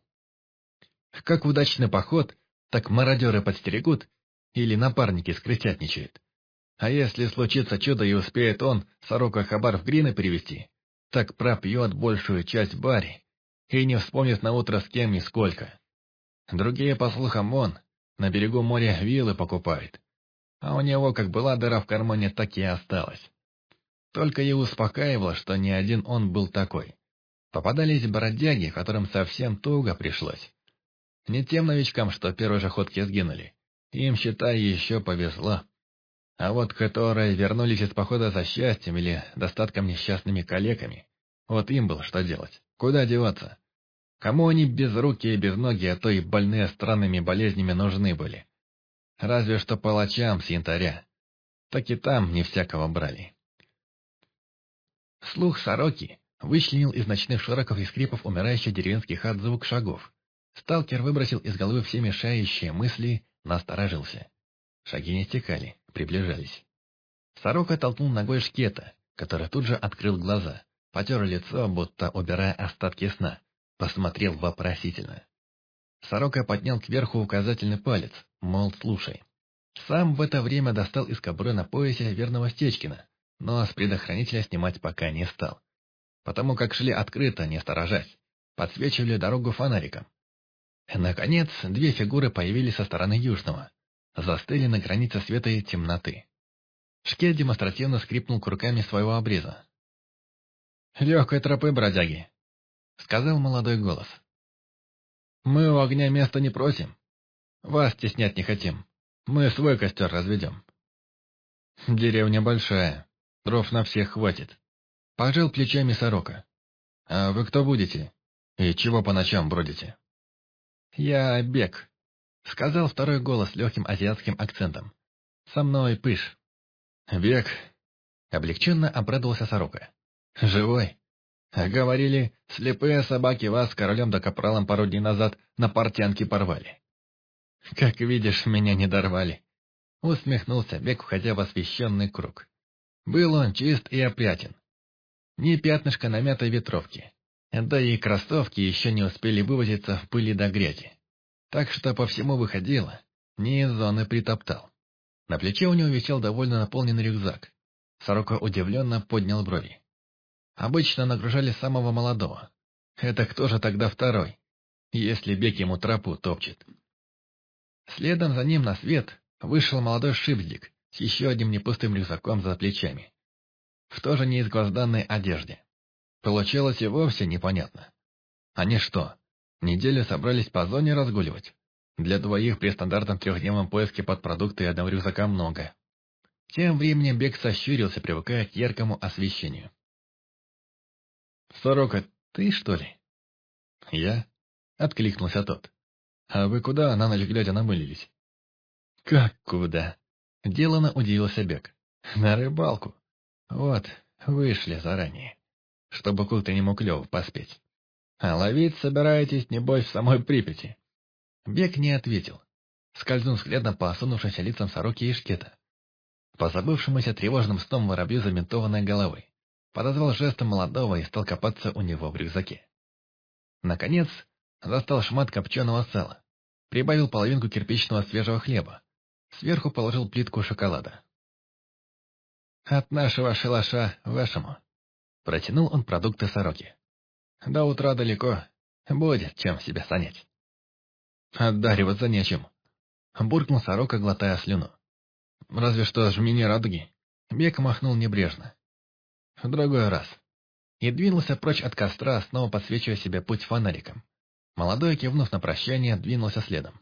A: Как удачный поход, так мародеры подстерегут или напарники скрытятничают. А если случится чудо и успеет он, Сорока, хабар в грины привезти, так пропьет большую часть бари и не вспомнит наутро с кем и сколько. Другие, по слухам, он на берегу моря виллы покупает, а у него как была дыра в кармане, так и осталась. Только и успокаивало, что не один он был такой. Попадались бродяги, которым совсем туго пришлось. Не тем новичкам, что первой же ходки сгинули. Им, считай, еще повезло. А вот которые вернулись из похода за счастьем или достатком несчастными калеками, вот им было что делать, куда деваться. Кому они безрукие и безногие, а то и больные странными болезнями нужны были? Разве что палачам с янтаря. Так и там не всякого брали. Слух сороки вычленил из ночных шороков и скрипов умирающих деревенских хат звук шагов. Сталкер выбросил из головы все мешающие мысли, насторожился. Шаги не стекали, приближались. Сорока толкнул ногой шкета, который тут же открыл глаза, потер лицо, будто убирая остатки сна, посмотрел вопросительно. Сорока поднял кверху указательный палец, мол, слушай. Сам в это время достал из кобуры на поясе верного Стечкина, но с предохранителя снимать пока не стал. Потому как шли открыто, не сторожась, подсвечивали дорогу фонариком. Наконец, две фигуры появились со стороны южного, застыли на границе света и темноты. Шкет демонстративно скрипнул курками своего обреза. «Легкой тропы, бродяги», — сказал молодой голос. «Мы у огня места не просим. Вас стеснять не хотим. Мы свой костер разведем». «Деревня большая. Дров на всех хватит». Пожал плечами сорока. «А вы кто будете? И чего по ночам бродите?» «Я Бек», — сказал второй голос с легким азиатским акцентом. «Со мной Пыш». «Бек», — облегченно обрадовался сорока. «Живой? Говорили, слепые собаки вас с королем да капралом пару дней назад на портянке порвали». «Как видишь, меня не дорвали», — усмехнулся Бек, входя в освещенный круг. Был он чист и опрятен. Ни пятнышка намятой ветровки. Да и кроссовки еще не успели вывозиться в пыли до грязи. Так что по всему выходило, не из зоны притоптал. На плече у него висел довольно наполненный рюкзак. Сорока удивленно поднял брови. Обычно нагружали самого молодого. Это кто же тогда второй, если Бек ему тропу топчет? Следом за ним на свет вышел молодой шипздик с еще одним непустым рюкзаком за плечами. В тоже неизгвозданной одежде. Получилось и вовсе непонятно. Они что, неделю собрались по зоне разгуливать? Для двоих при стандартном трехдневном поиске под продукты и одного рюкзака много. Тем временем Бек сощурился, привыкая к яркому освещению. «Сорока, ты, что ли?» «Я?» — откликнулся тот. «А вы куда на ночь глядя намылились?» «Как куда?» — делано удивился Бек. «На рыбалку. Вот, вышли заранее, чтобы кто-то не мог клёв поспеть. А ловить собираетесь, небось, в самой Припяти?» Бек не ответил. Скользнул взглядом по осунувшимся лицам сороки и шкета. По забывшемуся тревожным сном воробью забинтованной головой. Подозвал жестом молодого и стал копаться у него в рюкзаке. Наконец, достал шмат копченого сала. Прибавил половинку кирпичного свежего хлеба. Сверху положил плитку шоколада. «От нашего шалаша вашему», — протянул он продукты сороки. «До утра далеко, будет чем себя занять». «Отдариваться нечем», — буркнул сорока, глотая слюну. «Разве что жмени радуги». Бек махнул небрежно. «В другой раз». И двинулся прочь от костра, снова подсвечивая себе путь фонариком. Молодой, кивнув на прощание, двинулся следом.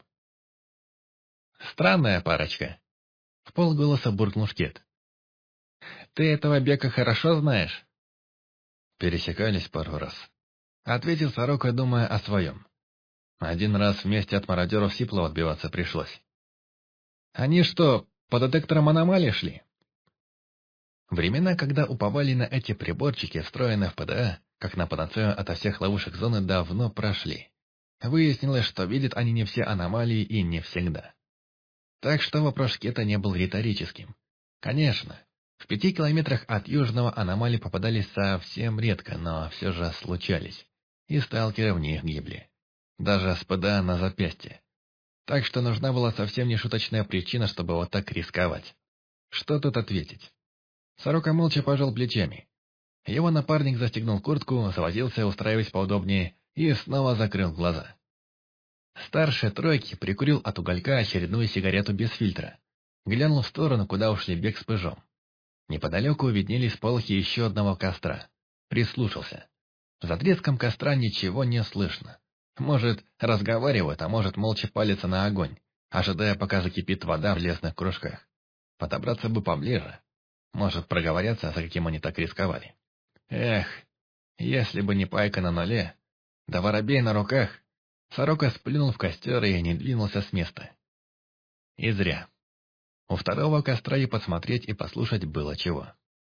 A: «Странная парочка», — вполголоса буркнул Шкет. «Ты этого Бека хорошо знаешь?» «Пересекались пару раз», — ответил сорока, думая о своем. Один раз вместе от мародеров Сиплова отбиваться пришлось. «Они что, по детекторам аномалий шли?» Времена, когда уповали на эти приборчики, встроенные в ПДА, как на панацею ото всех ловушек зоны, давно прошли. Выяснилось, что видят они не все аномалии и не всегда. Так что вопрос Шкета не был риторическим. Конечно, в 5 километрах от Южного аномалии попадались совсем редко, но все же случались. И сталкеры в них гибли. Даже с ПДА на запястье. Так что нужна была совсем нешуточная причина, чтобы вот так рисковать. Что тут ответить? Сорока молча пожал плечами. Его напарник застегнул куртку, завозился, устраиваясь поудобнее, и снова закрыл глаза. Старший тройки прикурил от уголька очередную сигарету без фильтра. Глянул в сторону, куда ушли Бек с Пыжом. Неподалеку виднелись полохи еще одного костра. Прислушался. За треском костра ничего не слышно. Может, разговаривают, а может, молча палятся на огонь, ожидая, пока закипит вода в лесных кружках. Подобраться бы поближе. Может, проговорятся, за каким они так рисковали. Эх, если бы не пайка на 0, да воробей на руках, Сорока сплюнул в костер и не двинулся с места. И зря. У второго костра и посмотреть, и послушать было чего.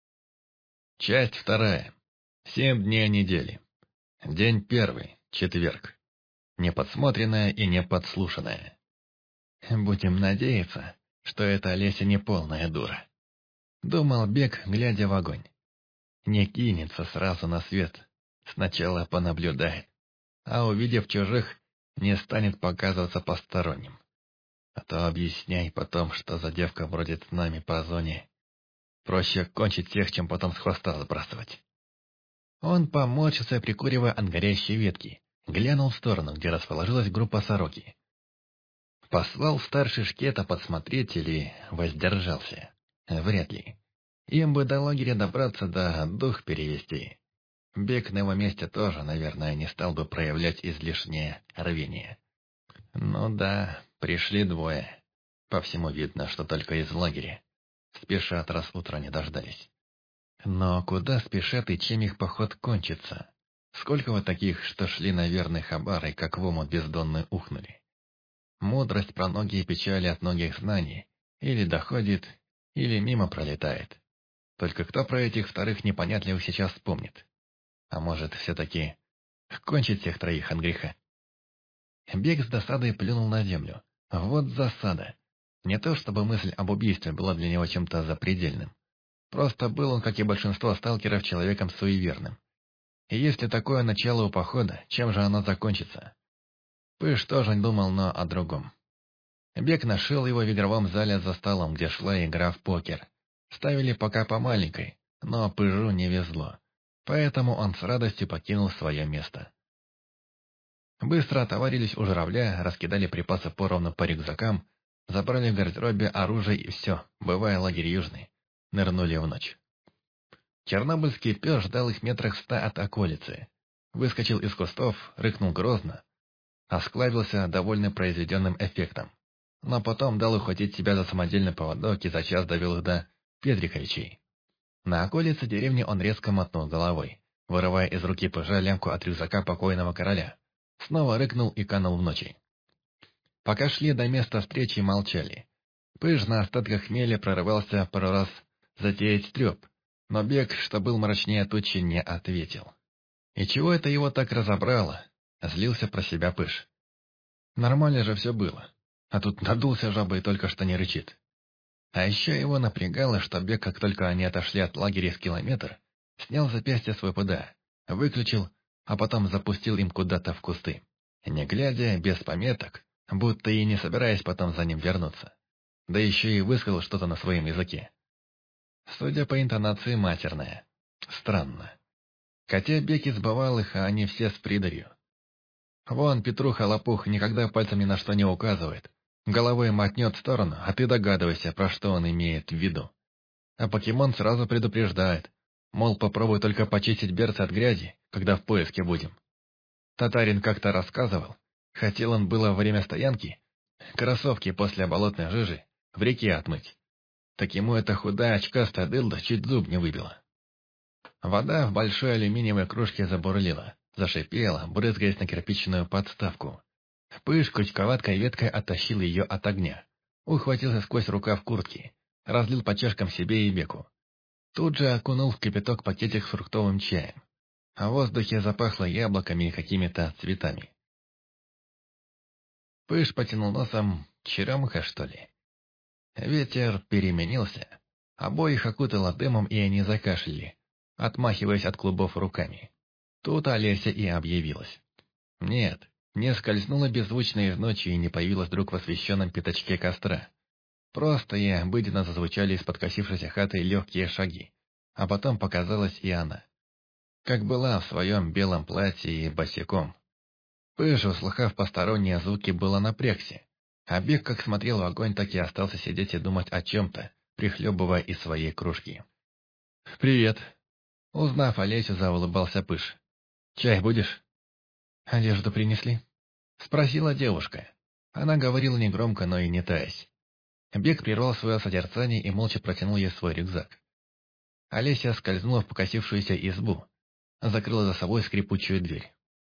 A: Часть 2. 7 дней недели. День 1, четверг. Неподсмотренное и неподслушанное. Будем надеяться, что эта Олеся не полная дура. Думал Бек, глядя в огонь. Не кинется сразу на свет. Сначала понаблюдает. А увидев чужих, не станет показываться посторонним. А то объясняй потом, что за девка бродит с нами по зоне. Проще кончить всех, чем потом с хвоста сбрасывать. Он поморщился, прикуривая от горящей ветки. Глянул в сторону, где расположилась группа сороки. Послал старший шкета подсмотреть или воздержался? Вряд ли. Им бы до лагеря добраться, да дух перевести. Бег на его месте тоже, наверное, не стал бы проявлять излишнее рвение. Ну да, пришли двое. По всему видно, что только из лагеря. Спешат, раз утра не дождались. Но куда спешат и чем их поход кончится? Сколько вот таких, что шли на верный хабар и как в омут бездонный ухнули? Мудрость про многие печали от многих знаний или доходит, или мимо пролетает. Только кто про этих вторых непонятливых сейчас вспомнит? А может, все-таки кончить всех троих от греха? Бег с досадой плюнул на землю. Вот засада. Не то чтобы мысль об убийстве была для него чем-то запредельным. Просто был он, как и большинство сталкеров, человеком суеверным. И если такое начало у похода, чем же оно закончится? Пыш тоже думал, но о другом. Бег нашел его в игровом зале за столом, где шла игра в покер. Ставили пока по маленькой, но Пыжу не везло. Поэтому он с радостью покинул свое место. Быстро отоварились у журавля, раскидали припасы поровну по рюкзакам, забрали в гардеробе оружие и все, бывая лагерь южный. Нырнули в ночь. Чернобыльский пес ждал их метрах в 100 от околицы. Выскочил из кустов, рыкнул грозно, осклабился, довольный произведенным эффектом. Но потом дал ухватить себя за самодельный поводок и за час довел их до Петриковичей. На околице деревни он резко мотнул головой, вырывая из руки пыжа лямку от рюкзака покойного короля. Снова рыкнул и канул в ночи. Пока шли до места встречи, молчали. Пыж на остатках хмеля прорывался пару раз затеять треп, но Бег, что был мрачнее тучи, не ответил. И чего это его так разобрало? Злился про себя Пыж. Нормально же все было. А тут надулся жабой и только что не рычит. А еще его напрягало, что Бег, как только они отошли от лагеря с километр, снял запястье с ВПД, выключил, а потом запустил им куда-то в кусты. Не глядя, без пометок, будто и не собираясь потом за ним вернуться. Да еще и высказал что-то на своем языке. Судя по интонации, матерная. Странно. Хотя Бег избывал их, а они все с придарью. Вон Петруха-лопух никогда пальцем ни на что не указывает. Головой мотнет в сторону, а ты догадывайся, про что он имеет в виду. А покемон сразу предупреждает. Мол, попробуй только почистить берцы от грязи, когда в поиске будем. Татарин как-то рассказывал. Хотел он было во время стоянки кроссовки после болотной жижи в реке отмыть. Так ему эта худая очкастая дылда чуть зуб не выбила. Вода в большой алюминиевой кружке забурлила, зашипела, брызгаясь на кирпичную подставку. Пыж крючковаткой веткой оттащил ее от огня. Ухватился сквозь рукав куртки, разлил по чашкам себе и Беку. Тут же окунул в кипяток пакетик с фруктовым чаем. А в воздухе запахло яблоками и какими-то цветами. Пыж потянул носом, черемуха, что ли. Ветер переменился. Обоих окутало дымом, и они закашляли, отмахиваясь от клубов руками. Тут Олеся и объявилась. Нет, не скользнула беззвучно из ночи и не появилась вдруг в освещенном пятачке костра. Просто и обыденно зазвучали из подкосившейся хаты легкие шаги, а потом показалась и она. Как была в своем белом платье и босиком. Пыж, услыхав посторонние звуки, было напрягся, а Бег как смотрел в огонь, так и остался сидеть и думать о чем-то, прихлебывая из своей кружки. «Привет!» Узнав Олесю, заулыбался Пыж. «Чай будешь?» «Одежду принесли?» Спросила девушка. Она говорила негромко, но и не таясь. Бег прервал свое созерцание и молча протянул ей свой рюкзак. Олеся скользнула в покосившуюся избу, закрыла за собой скрипучую дверь.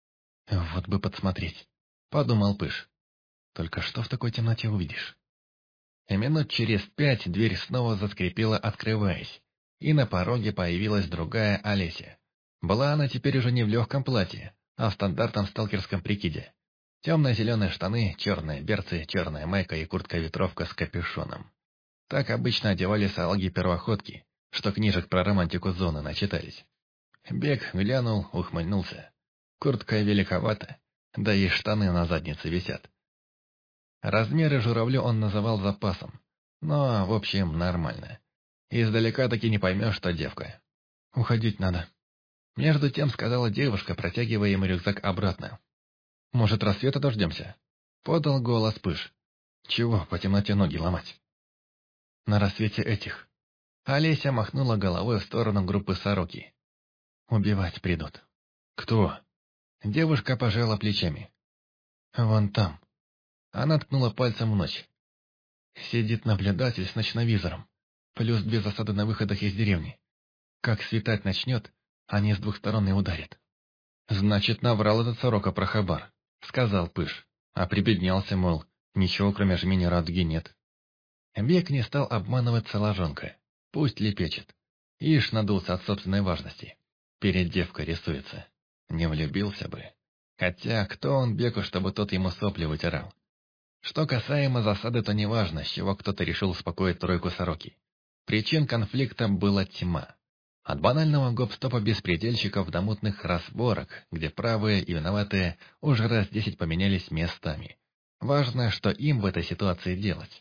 A: Вот бы подсмотреть, подумал Пыш. Только что в такой темноте увидишь? И минут через 5 дверь снова заскрипела, открываясь, и на пороге появилась другая Олеся. Была она теперь уже не в легком платье, а в стандартном сталкерском прикиде. Темно-зеленые штаны, черные берцы, черная майка и куртка-ветровка с капюшоном. Так обычно одевали салаги-первоходки, что книжек про романтику зоны начитались. Бег глянул, ухмыльнулся. Куртка великовата, да и штаны на заднице висят. Размеры журавлю он называл запасом, но, в общем, нормально. Издалека таки не поймешь, что девка. Уходить надо. Между тем сказала девушка, протягивая ему рюкзак обратно. «Может, рассвета дождемся?» Подал голос Пыш. «Чего по темноте ноги ломать?» «На рассвете этих». Олеся махнула головой в сторону группы сороки. «Убивать придут». «Кто?» Девушка пожала плечами. «Вон там». Она ткнула пальцем в ночь. Сидит наблюдатель с ночновизором, плюс две засады на выходах из деревни. Как светать начнет, они с двух сторон и ударят. «Значит, наврал этот сорока про хабар», — сказал Пыш. А прибеднялся, мол, ничего кроме жмени радуги нет. Бег не стал обманывать соложонка. Пусть лепечет. Ишь надулся от собственной важности. Перед девкой рисуется. Не влюбился бы. Хотя, кто он Беку, чтобы тот ему сопли вытирал? Что касаемо засады, то неважно, с чего кто-то решил успокоить тройку сороки. Причин конфликта была тьма. От банального гоп-стопа беспредельщиков до мутных разборок, где правые и виноватые уже раз 10 поменялись местами. Важно, что им в этой ситуации делать.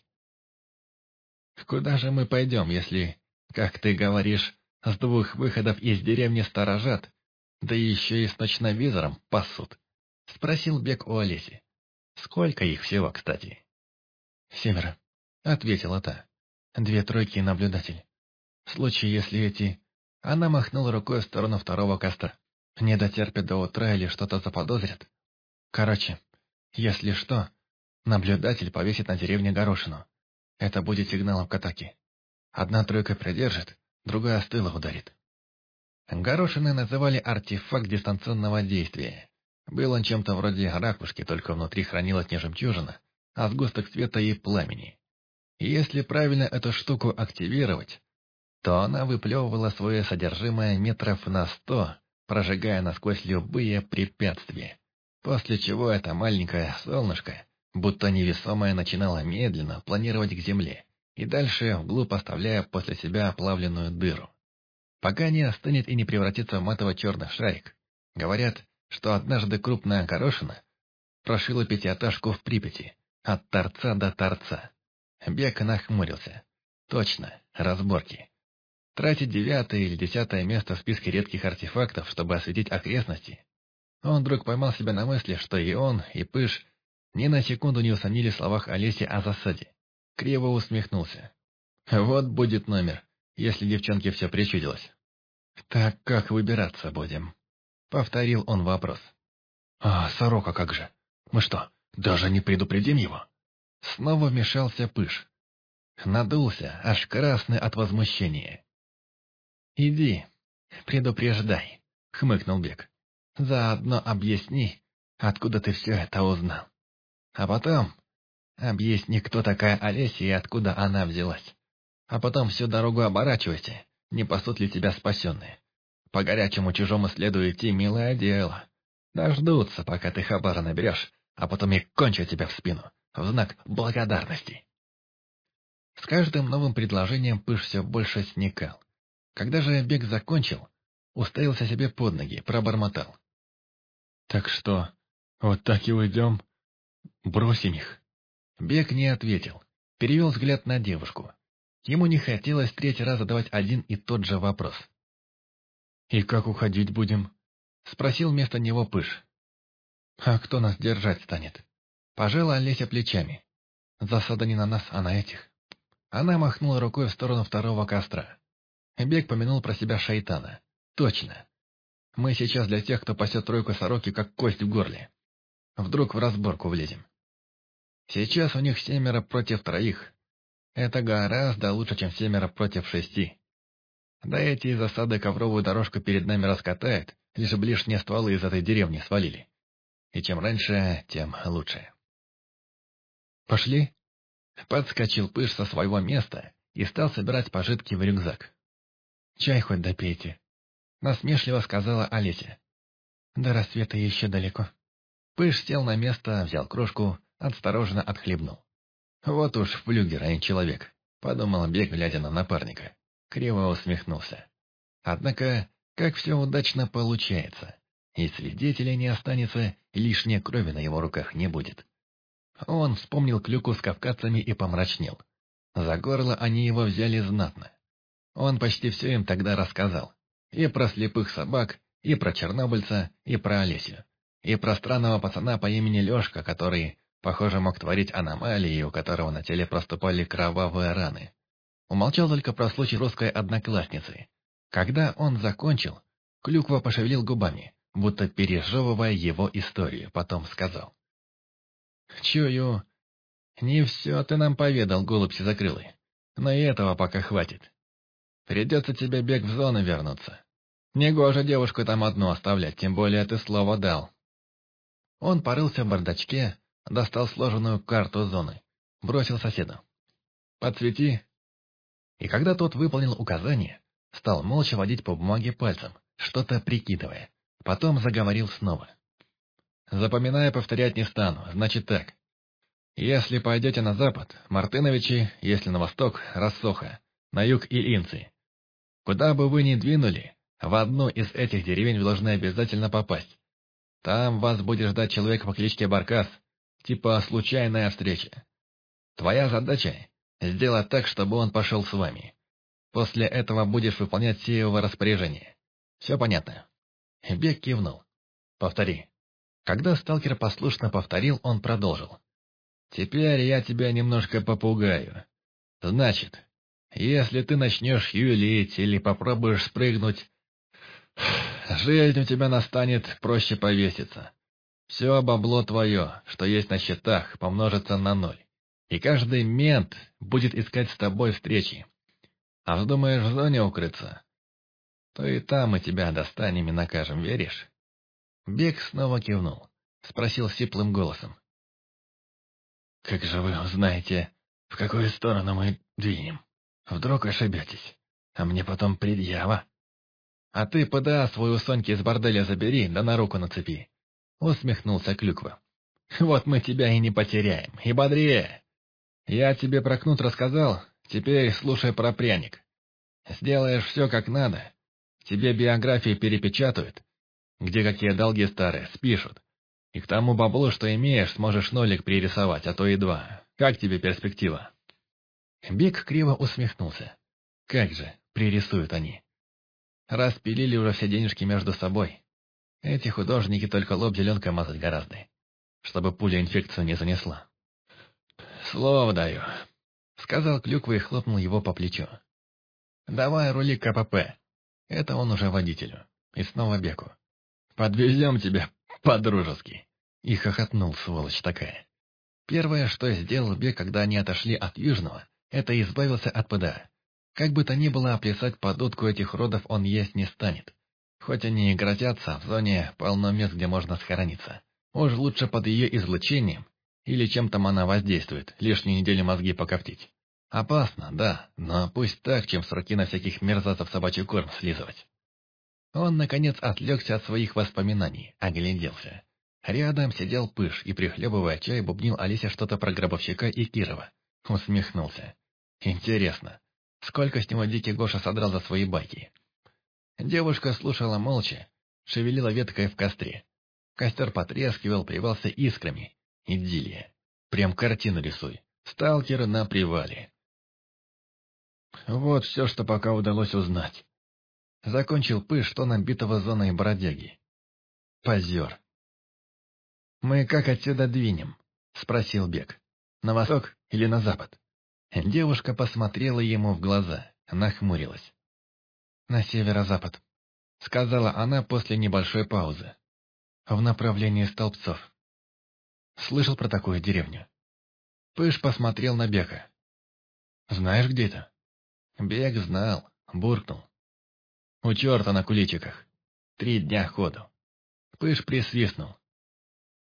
A: «Куда же мы пойдем, если, как ты говоришь, с двух выходов из деревни сторожат, да еще и с ночновизором пасут?» — спросил Бег у Олеси. «Сколько их всего, кстати?» «7», — ответила та. 2 тройки и наблюдатель. В случае, если эти... Она махнула рукой в сторону второго костра. Не дотерпят до утра или что-то заподозрят. Короче, если что, наблюдатель повесит на деревне горошину. Это будет сигналом к атаке. 1 тройка придержит, другая с тыла ударит. Горошиной называли артефакт дистанционного действия. Был он чем-то вроде ракушки, только внутри хранилась не жемчужина, а сгусток света и пламени. И если правильно эту штуку активировать, то она выплевывала свое содержимое метров на 100, прожигая насквозь любые препятствия. После чего это маленькое солнышко, будто невесомое, начинало медленно планировать к земле, и дальше вглубь оставляя после себя оплавленную дыру. Пока не остынет и не превратится в матово-черный шарик. Говорят, что однажды крупная горошина прошила 5-этажку в Припяти, от торца до торца. Бег нахмурился. Точно, разборки. Тратить 9-е или 10-е место в списке редких артефактов, чтобы осветить окрестности. Он вдруг поймал себя на мысли, что и он, и Пыш ни на секунду не усомнили в словах Олеси о засаде. Криво усмехнулся. Вот будет номер, если девчонке все причудилось. «Так как выбираться будем?» — повторил он вопрос. «А сорока как же? Мы что, даже не предупредим его?» Снова вмешался Пыш. Надулся, аж красный от возмущения. «Иди, предупреждай», — хмыкнул Бег. «Заодно объясни, откуда ты все это узнал. А потом объясни, кто такая Олеся и откуда она взялась. А потом всю дорогу оборачивайся, не пасут ли тебя спасенные. По горячему чужому следу идти, милое дело. Дождутся, пока ты хабара наберешь, а потом и кончат тебя в спину, в знак благодарности». С каждым новым предложением Пыш все больше сникал. Когда же Бег закончил, уставился себе под ноги, пробормотал. «Так что, вот так и уйдем? Бросим их?» Бег не ответил, перевел взгляд на девушку. Ему не хотелось 3-й раз задавать один и тот же вопрос. «И как уходить будем?» — спросил вместо него Пыш. «А кто нас держать станет?» Пожала Олеся плечами. «Засада не на нас, а на этих». Она махнула рукой в сторону второго костра. Бег помянул про себя шайтана. «Точно. Мы сейчас для тех, кто пасет тройку сороки, как кость в горле. Вдруг в разборку влезем. Сейчас у них 7 против 3. Это гораздо лучше, чем 7 против 6. Да эти из засады ковровую дорожку перед нами раскатают, лишь бы лишние стволы из этой деревни свалили. и чем раньше, тем лучше. «Пошли?» Подскочил Пыш со своего места и стал собирать пожитки в рюкзак. «Чай хоть допейте», — насмешливо сказала Олеся. «До рассвета еще далеко». Пыш сел на место, взял кружку, осторожно отхлебнул. «Вот уж флюгер, а не человек», — подумал Бек, глядя на напарника. Криво усмехнулся. Однако, как все удачно получается. И свидетелей не останется, и лишней крови на его руках не будет. Он вспомнил клюку с кавказцами и помрачнел. За горло они его взяли знатно. Он почти все им тогда рассказал. И про слепых собак, и про чернобыльца, и про Олесю. И про странного пацана по имени Лешка, который, похоже, мог творить аномалии, у которого на теле проступали кровавые раны. Умолчал только про случай русской одноклассницы. Когда он закончил, Клюква пошевелил губами, будто пережевывая его историю, потом сказал. «Чую, не все ты нам поведал, голубь сизокрылый, но и этого пока хватит. Придется тебе Бег в зону вернуться. Негоже девушку там одну оставлять, тем более ты слово дал». Он порылся в бардачке, достал сложенную карту зоны, бросил соседу. «Подсвети». И когда тот выполнил указание, стал молча водить по бумаге пальцем, что-то прикидывая. Потом заговорил снова. «Запоминая, повторять не стану, значит так. Если пойдете на запад, Мартыновичи, если на восток, Рассоха, на юг Ильинцы. Куда бы вы ни двинули, в одну из этих деревень вы должны обязательно попасть. Там вас будет ждать человек по кличке Баркас, типа случайная встреча. Твоя задача — сделать так, чтобы он пошел с вами. После этого будешь выполнять все его распоряжения. Все понятно?» Бек кивнул. «Повтори». Когда сталкер послушно повторил, он продолжил. «Теперь я тебя немножко попугаю. Значит, если ты начнешь юлить или попробуешь спрыгнуть, жизнь у тебя настанет проще повеситься. Все бабло твое, что есть на счетах, помножится на 0. И каждый мент будет искать с тобой встречи. А вздумаешь в зоне укрыться, то и там мы тебя достанем и накажем, веришь?» Бек снова кивнул, спросил сиплым голосом. «Как же вы узнаете, в какую сторону мы двинем? Вдруг ошибетесь, а мне потом предъява?» «А ты ПДА свою Соньки из борделя забери, да на руку нацепи», — усмехнулся Клюква. «Вот мы тебя и не потеряем, и бодрее. Я тебе про кнут рассказал, теперь слушай про пряник. Сделаешь все как надо, тебе биографии перепечатают, где какие долги старые, спишут. И к тому баблу, что имеешь, сможешь нолик пририсовать, а то и 2. Как тебе перспектива?» Бик криво усмехнулся. «Как же, пририсуют они. Распилили уже все денежки между собой. Эти художники только лоб зеленкой мазать гораздо, чтобы пуля инфекцию не занесла». «Слово даю», — сказал Клюква и хлопнул его по плечу. «Давай рули КПП». Это он уже водителю. И снова Беку. «Подвезем тебя по-дружески». И хохотнул, сволочь такая. Первое, что сделал Бек, когда они отошли от Южного, это избавился от ПДА. Как бы то ни было, плясать под дудку этих родов он есть не станет. Хоть они и грозятся, в зоне полно мест, где можно схорониться. Уж лучше под ее излучением, или чем там она воздействует, лишние недели мозги покоптить. Опасно, да, но пусть так, чем с руки на всяких мерзавцев собачий корм слизывать. Он, наконец, отвлекся от своих воспоминаний, огляделся. Рядом сидел Пыш и, прихлебывая чай, бубнил Алисе что-то про Гробовщика и Кирова. Усмехнулся. Интересно, сколько с него Дикий Гоша содрал за свои байки? Девушка слушала молча, шевелила веткой в костре. Костер потрескивал, плевался искрами. Идиллия. Прям картину рисуй. Сталкеры на привале. Вот все, что пока удалось узнать. Закончил Пыш тоном битого зоной бродяги. Позер. «Мы как отсюда двинем?» — спросил Бек. «На восток или на запад?» Девушка посмотрела ему в глаза, нахмурилась. «На северо-запад», — сказала она после небольшой паузы. «В направлении Столбцов. Слышал про такую деревню?» Пыш посмотрел на Бека. «Знаешь, где это?» Бек знал, буркнул. «У черта на куличиках. 3 дня ходу». Пыш присвистнул.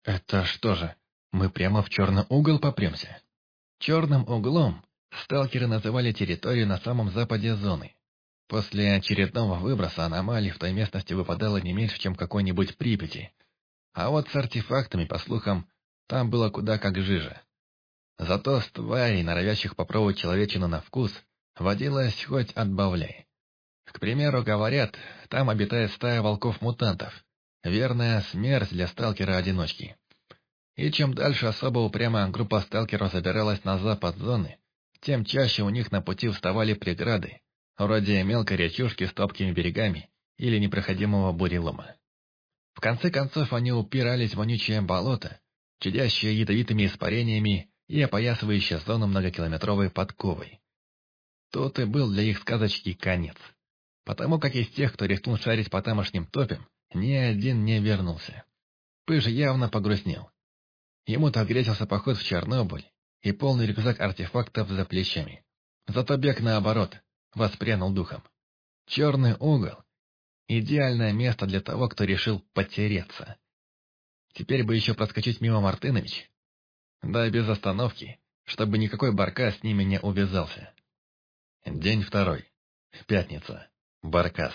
A: Это что же, мы прямо в черный угол попремся? Черным углом сталкеры называли территорию на самом западе зоны. После очередного выброса аномалий в той местности выпадало не меньше, чем какой-нибудь Припяти. А вот с артефактами, по слухам, там было куда как жиже. Зато с тварей, норовящих попробовать человечину на вкус, водилось хоть отбавляй. К примеру, говорят, там обитает стая волков-мутантов. Верная смерть для сталкера-одиночки. И чем дальше особо упрямо группа сталкеров забиралась на запад зоны, тем чаще у них на пути вставали преграды, вроде мелкой речушки с топкими берегами или непроходимого бурелома. В конце концов они упирались в вонючее болото, чадящее ядовитыми испарениями и опоясывающее зону многокилометровой подковой. Тут и был для их сказочки конец. Потому как из тех, кто рискнул шарить по тамошним топям, ни один не вернулся. Пыж явно погрустнел. Ему-то грезился поход в Чернобыль и полный рюкзак артефактов за плечами. Зато бег, наоборот, воспрянул духом. Черный угол — идеальное место для того, кто решил потереться. Теперь бы еще проскочить мимо Мартынович. Да без остановки, чтобы никакой баркас с ними не увязался. День второй. Пятница. Баркас.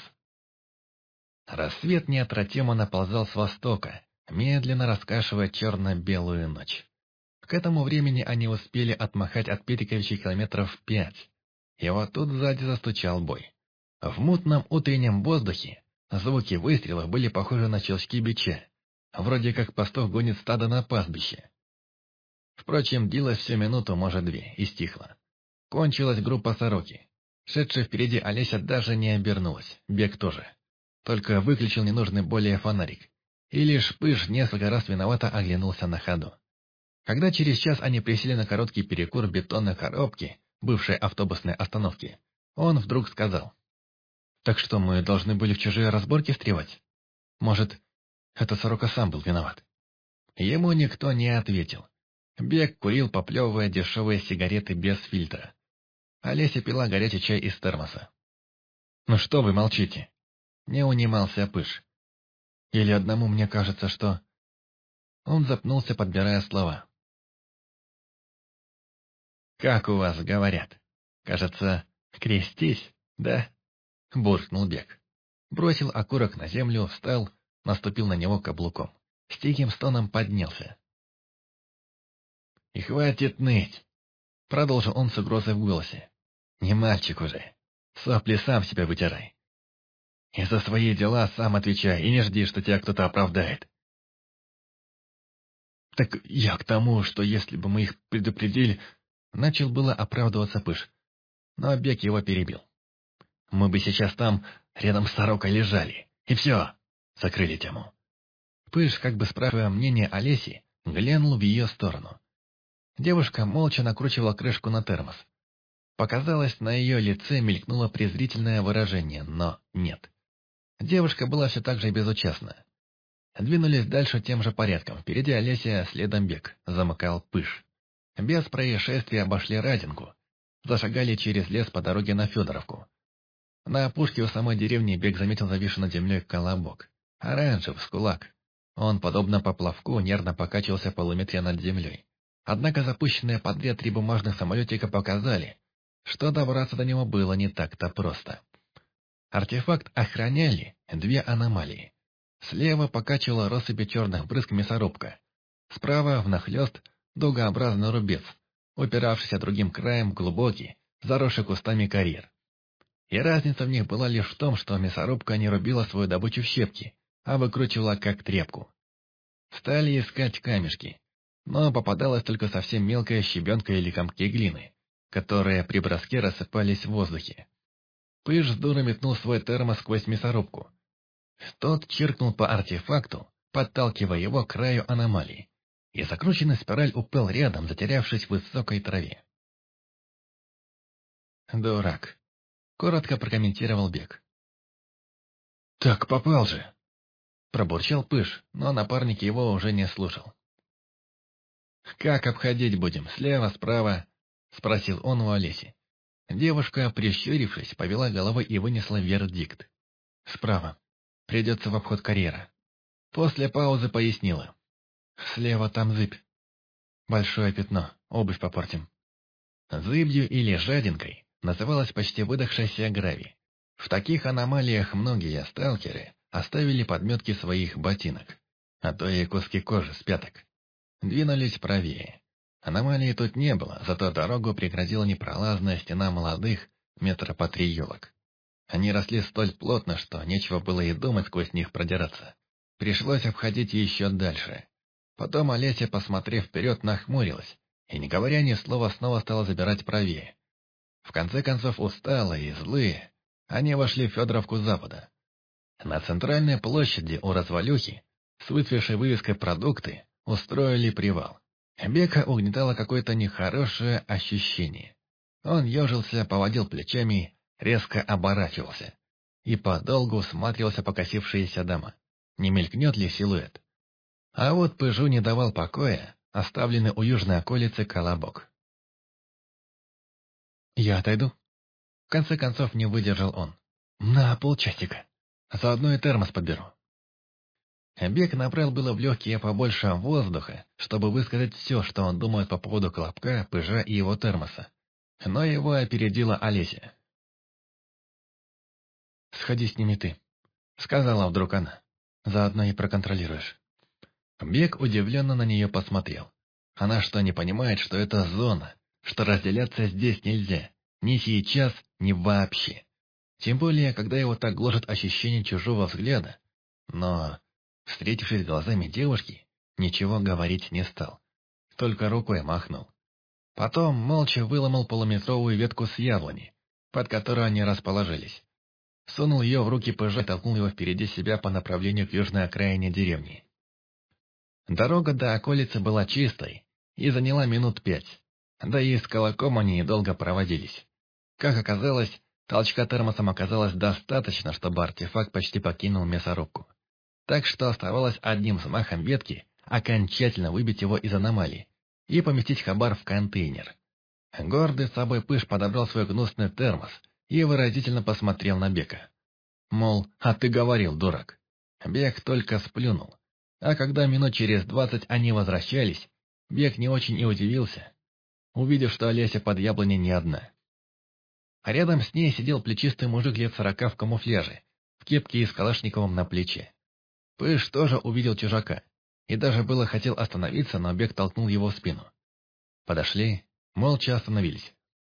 A: Рассвет неотвратимо наползал с востока, медленно раскашивая черно-белую ночь. К этому времени они успели отмахать от Петриковича километров 5. И вот тут сзади застучал бой. В мутном утреннем воздухе звуки выстрелов были похожи на щелчки бича. Вроде как пастух гонит стадо на пастбище. Впрочем, длилось всю минуту, может две, и стихло. Кончилась группа сороки. Шедшая впереди Олеся даже не обернулась, бег тоже. Только выключил ненужный более фонарик. И лишь Пыж несколько раз виновато оглянулся на ходу. Когда через час они присели на короткий перекур бетонной коробки, бывшей автобусной остановки, он вдруг сказал: «Так что, мы должны были в чужие разборки встревать? Может, это Сорока сам был виноват?» Ему никто не ответил. Бег курил, поплевывая дешевые сигареты без фильтра. Олеся пила горячий чай из термоса. «Ну что вы молчите?» Не унимался Пыж. «Или одному мне кажется, что...» Он запнулся, подбирая слова. «Как у вас говорят? Кажется, крестись, да?» Буркнул Бег. Бросил окурок на землю, встал, наступил на него каблуком. С тихим стоном поднялся. «И хватит ныть!» Продолжил он с угрозой в голосе. «Не мальчик уже. Сопли сам себя вытирай. И за свои дела сам отвечай, и не жди, что тебя кто-то оправдает». «Так я к тому, что если бы мы их предупредили...» Начал было оправдываться Пыж, но Бег его перебил. «Мы бы сейчас там, рядом с Сорокой, лежали, и все, закрыли тему». Пыж, как бы спрашивая мнение Олеси, глянул в ее сторону. Девушка молча накручивала крышку на термос. Показалось, на ее лице мелькнуло презрительное выражение, но нет. Девушка была все так же безучастна. Двинулись дальше тем же порядком. Впереди Олеся, следом Бег, замыкал Пыж. Без происшествия обошли Радинку. Зашагали через лес по дороге на Федоровку. На опушке у самой деревни Бег заметил зависший над землей колобок. Оранжев, с кулак. Он, подобно поплавку, нервно покачивался в полуметре над землей. Однако запущенные подряд 3 бумажных самолетика показали, что добраться до него было не так-то просто. Артефакт охраняли 2 аномалии. Слева покачивала россыпи черных брызг мясорубка. Справа, внахлёст, дугообразный рубец, упиравшийся другим краем в глубокий, заросший кустами карьер. И разница в них была лишь в том, что мясорубка не рубила свою добычу в щепки, а выкручивала как тряпку. Стали искать камешки, но попадалась только совсем мелкая щебенка или комки глины, которые при броске рассыпались в воздухе. Пыж с дурой метнул свой термос сквозь мясорубку. Тот чиркнул по артефакту, подталкивая его к краю аномалии, и закрученный спираль упал рядом, затерявшись в высокой траве. «Дурак», — коротко прокомментировал Бег. «Так попал же», — пробурчал Пыж, но напарник его уже не слушал. «Как обходить будем, слева, справа?» — спросил он у Олеси. Девушка, прищурившись, повела головой и вынесла вердикт. «Справа. Придется в обход карьера». После паузы пояснила. Слева там зыбь. Большое пятно, обувь попортим. Зыбью или жадинкой называлась почти выдохшаяся гравий. В таких аномалиях многие сталкеры оставили подметки своих ботинок, а то и куски кожи с пяток. Двинулись правее. Аномалии тут не было, зато дорогу преградила непролазная стена молодых, метра по 3 елок. Они росли столь плотно, что нечего было и думать сквозь них продираться. Пришлось обходить еще дальше. Потом Олеся, посмотрев вперед, нахмурилась, и, не говоря ни слова, снова стала забирать правее. В конце концов, усталые и злые, они вошли в Федоровку Запада. На центральной площади у развалюхи, с выцветшей вывеской «Продукты», устроили привал. Бека угнетало какое-то нехорошее ощущение. Он ежился, поводил плечами, резко оборачивался и подолгу всматривался покосившиеся дома. Не мелькнет ли силуэт? А вот Пыжу не давал покоя, оставленный у южной околицы колобок. «Я отойду?» В конце концов не выдержал он. «На полчасика. Заодно и термос подберу». Бег набрал было в легкие побольше воздуха, чтобы высказать все, что он думает по поводу колобка, Пыжа и его термоса. Но его опередила Олеся. «Сходи с ними ты», — сказала вдруг она. «Заодно и проконтролируешь». Бег удивленно на нее посмотрел. Она что, не понимает, что это зона, что разделяться здесь нельзя, ни сейчас, ни вообще. Тем более, когда его так гложет ощущение чужого взгляда. Но, встретившись глазами девушки, ничего говорить не стал. Только рукой махнул. Потом молча выломал полуметровую ветку с яблони, под которой они расположились. Сунул ее в руки Пыжа и толкнул его впереди себя по направлению к южной окраине деревни. Дорога до околицы была чистой и заняла минут 5. Да и с колоком они недолго проводились. Как оказалось, толчка термосом оказалось достаточно, чтобы артефакт почти покинул мясорубку. Так что оставалось одним взмахом ветки окончательно выбить его из аномалии и поместить хабар в контейнер. Гордый собой Пыж подобрал свой гнусный термос и выразительно посмотрел на Бека. Мол, а ты говорил, дурак. Бек только сплюнул. А когда минут через 20 они возвращались, Бек не очень и удивился, увидев, что Олеся под яблоней не одна. А рядом с ней сидел плечистый мужик лет 40 в камуфляже, в кепке и с калашниковым на плече. Пыж тоже увидел чужака, и даже было хотел остановиться, но Бек толкнул его в спину. Подошли, молча остановились.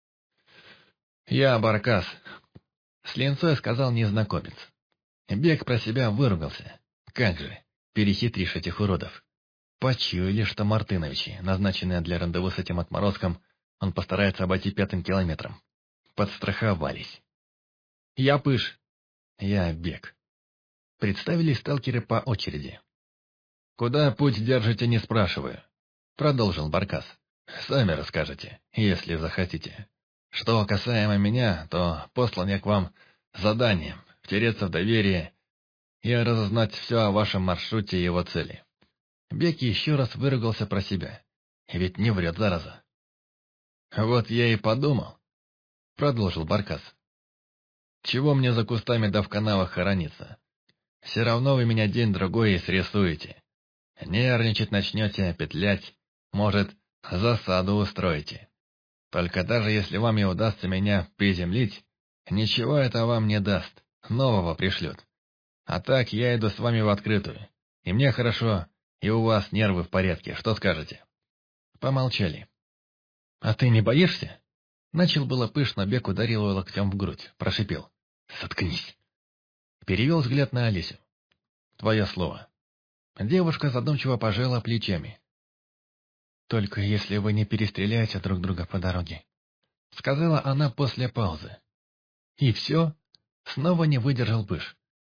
A: «Я Баркас», — с линцой сказал незнакомец. Бек про себя выругался. Как же, перехитришь этих уродов. Почуяли, что Мартыновичи, назначенные для рандеву с этим отморозком, он постарается обойти 5-м километром. Подстраховались. «Я Пыж». «Я Бек». Представились сталкеры по очереди. «Куда путь держите, не спрашиваю», — продолжил Баркас. «Сами расскажете, если захотите. Что касаемо меня, то послан я к вам заданием втереться в доверие и разузнать все о вашем маршруте и его цели». Бек еще раз выругался про себя. Ведь не врет, зараза. «Вот я и подумал», — продолжил Баркас. «Чего мне за кустами да в канавах хорониться? Все равно вы меня день-другой и срисуете. Нервничать начнете, петлять, может, засаду устроите. Только даже если вам и удастся меня приземлить, ничего это вам не даст, нового пришлют. А так я иду с вами в открытую, и мне хорошо, и у вас нервы в порядке, что скажете?» Помолчали. «А ты не боишься?» Начал было Пыж, но Бек ударил его локтем в грудь, прошипел. «Заткнись!» Перевел взгляд на Алисю. «Твое слово». Девушка задумчиво пожала плечами. «Только если вы не перестреляете друг друга по дороге», — сказала она после паузы. «И все?» — снова не выдержал Пыж.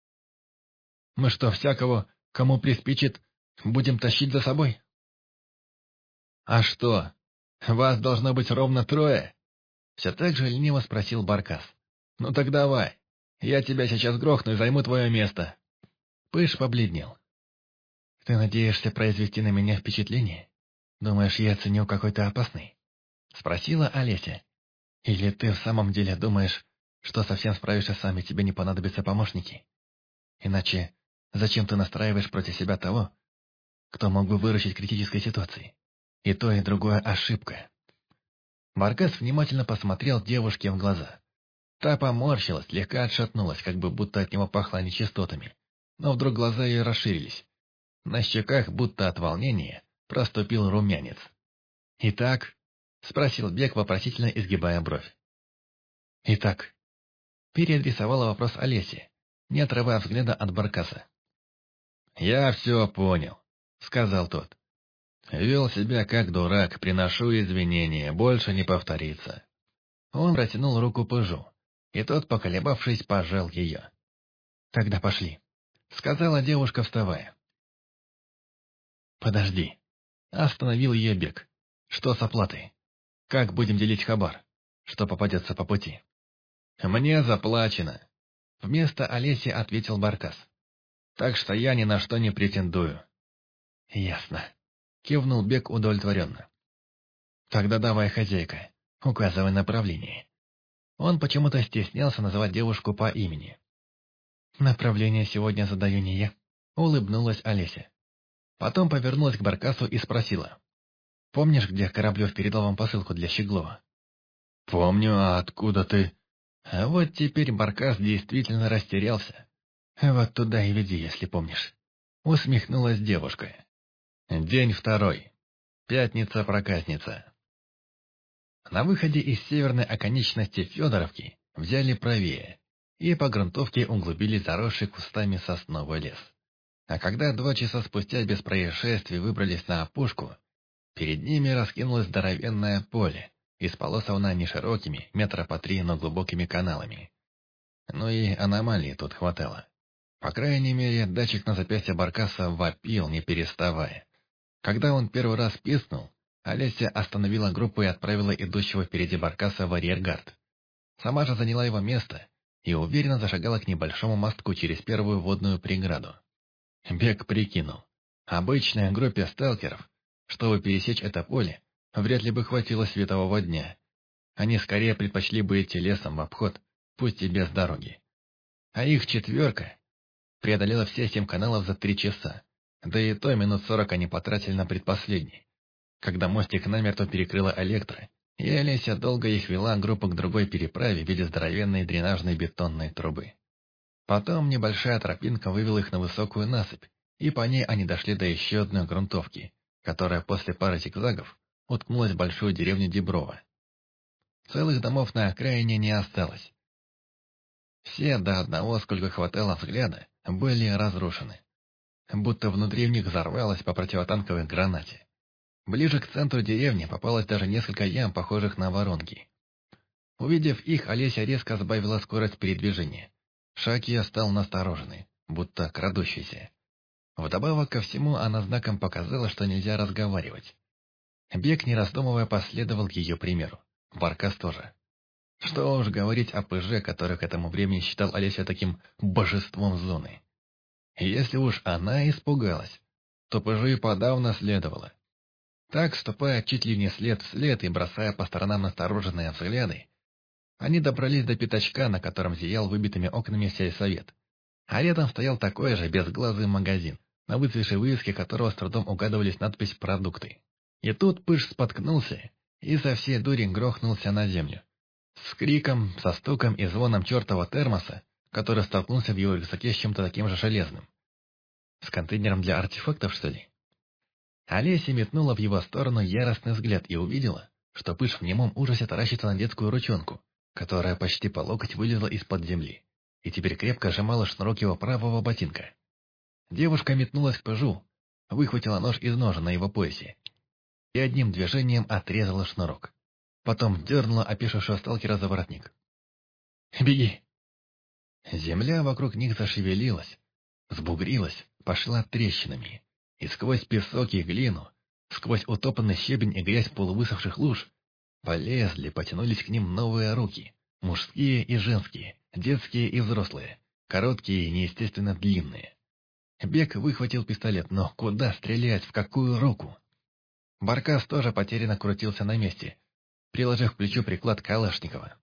A: «Мы что, всякого, кому приспичит, будем тащить за собой?» «А что, вас должно быть ровно 3?» Все так же лениво спросил Баркас. «Ну так давай, я тебя сейчас грохну и займу твое место». Пыж побледнел. «Ты надеешься произвести на меня впечатление? Думаешь, я ценю какой-то опасный?» Спросила Олеся. «Или ты в самом деле думаешь, что совсем справишься сам и тебе не понадобятся помощники? Иначе зачем ты настраиваешь против себя того, кто мог бы выручить в критической ситуации. И то, и другое ошибка. Баркас внимательно посмотрел девушке в глаза. Та поморщилась, слегка отшатнулась, как бы будто от него пахло нечистотами. Но вдруг глаза ее расширились. На щеках, будто от волнения, проступил румянец. «Итак?» — спросил Бек, вопросительно изгибая бровь. «Итак?» — переадресовала вопрос Олесе, не отрывая взгляда от Баркаса. «Я все понял», — сказал тот. «Вел себя как дурак, приношу извинения, больше не повторится». Он протянул руку Пыжу, и тот, поколебавшись, пожал ее. «Тогда пошли», — сказала девушка, вставая. «Подожди», — остановил ее Бек. «Что с оплатой? Как будем делить хабар, что попадется по пути?» «Мне заплачено», — вместо Олеси ответил Баркас. «Так что я ни на что не претендую». «Ясно», — кивнул Бек удовлетворенно. «Тогда давай, хозяйка, указывай направление». Он почему-то стеснялся называть девушку по имени. «Направление сегодня задаю не я», — улыбнулась Олеся. Потом повернулась к Баркасу и спросила. «Помнишь, где Кораблев передал вам посылку для Щеглова?» «Помню, а откуда ты?» А вот теперь Баркас действительно растерялся. «Вот туда и веди, если помнишь», — усмехнулась девушка. День второй. Пятница-проказница. На выходе из северной оконечности Федоровки взяли правее и по грунтовке углубились заросший кустами сосновый лес. А когда 2 часа спустя без происшествий выбрались на опушку, перед ними раскинулось здоровенное поле, исполосованное неширокими, метра по 3, но глубокими каналами. Ну и аномалий тут хватало. По крайней мере, датчик на запястье Баркаса вопил, не переставая. Когда он первый раз пискнул, Олеся остановила группу и отправила идущего впереди Баркаса в арьергард. Сама же заняла его место и уверенно зашагала к небольшому мостку через первую водную преграду. Бег прикинул. Обычной группе сталкеров, чтобы пересечь это поле, вряд ли бы хватило светового дня. Они скорее предпочли бы идти лесом в обход, пусть и без дороги. А их 4 преодолела все 7 каналов за 3 часа, да и то минут 40 они потратили на предпоследний, когда мостик намертво перекрыла электро, и Олеся долго их вела группу к другой переправе в виде здоровенной дренажной бетонной трубы. Потом небольшая тропинка вывела их на высокую насыпь, и по ней они дошли до еще одной грунтовки, которая после пары зигзагов уткнулась в большую деревню Деброво. Целых домов на окраине не осталось. Все до одного, сколько хватало взгляда, были разрушены. Будто внутри в них взорвалось по противотанковой гранате. Ближе к центру деревни попалось даже несколько ям, похожих на воронки. Увидев их, Олеся резко сбавила скорость передвижения. Шаг ее стал настороженный, будто крадущийся. Вдобавок ко всему, она знаком показала, что нельзя разговаривать. Бег, не раздумывая, последовал ее примеру. Баркас тоже. Что уж говорить о Пыже, который к этому времени считал Олеся таким божеством зоны. Если уж она испугалась, то Пыжу и подавно следовало. Так, ступая чуть ли не след в след и бросая по сторонам настороженные взгляды, они добрались до пятачка, на котором зиял выбитыми окнами сельсовет. А рядом стоял такой же безглазый магазин, на выцветшей вывеске которого с трудом угадывались надпись «Продукты». И тут Пыж споткнулся и со всей дури грохнулся на землю. С криком, со стуком и звоном чертова термоса, который столкнулся в его рюкзаке с чем-то таким же железным. С контейнером для артефактов, что ли? Олеся метнула в его сторону яростный взгляд и увидела, что Пыж в немом ужасе таращится на детскую ручонку, которая почти по локоть вылезла из-под земли, и теперь крепко сжимала шнурок его правого ботинка. Девушка метнулась к Пыжу, выхватила нож из ножа на его поясе и одним движением отрезала шнурок. Потом дернула опешившего сталкера за воротник. «Беги!» Земля вокруг них зашевелилась, сбугрилась, пошла трещинами, и сквозь песок и глину, сквозь утопанный щебень и грязь полувысохших луж, полезли, потянулись к ним новые руки, мужские и женские, детские и взрослые, короткие и неестественно длинные. Бег выхватил пистолет, но куда стрелять, в какую руку? Баркас тоже потерянно крутился на месте, приложив к плечу приклад Калашникова.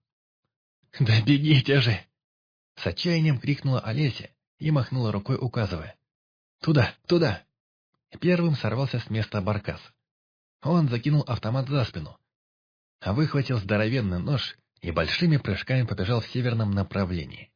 A: «Да бегите же!» С отчаянием крикнула Олеся и махнула рукой, указывая. «Туда, туда!» Первым сорвался с места Баркас. Он закинул автомат за спину, выхватил здоровенный нож и большими прыжками побежал в северном направлении.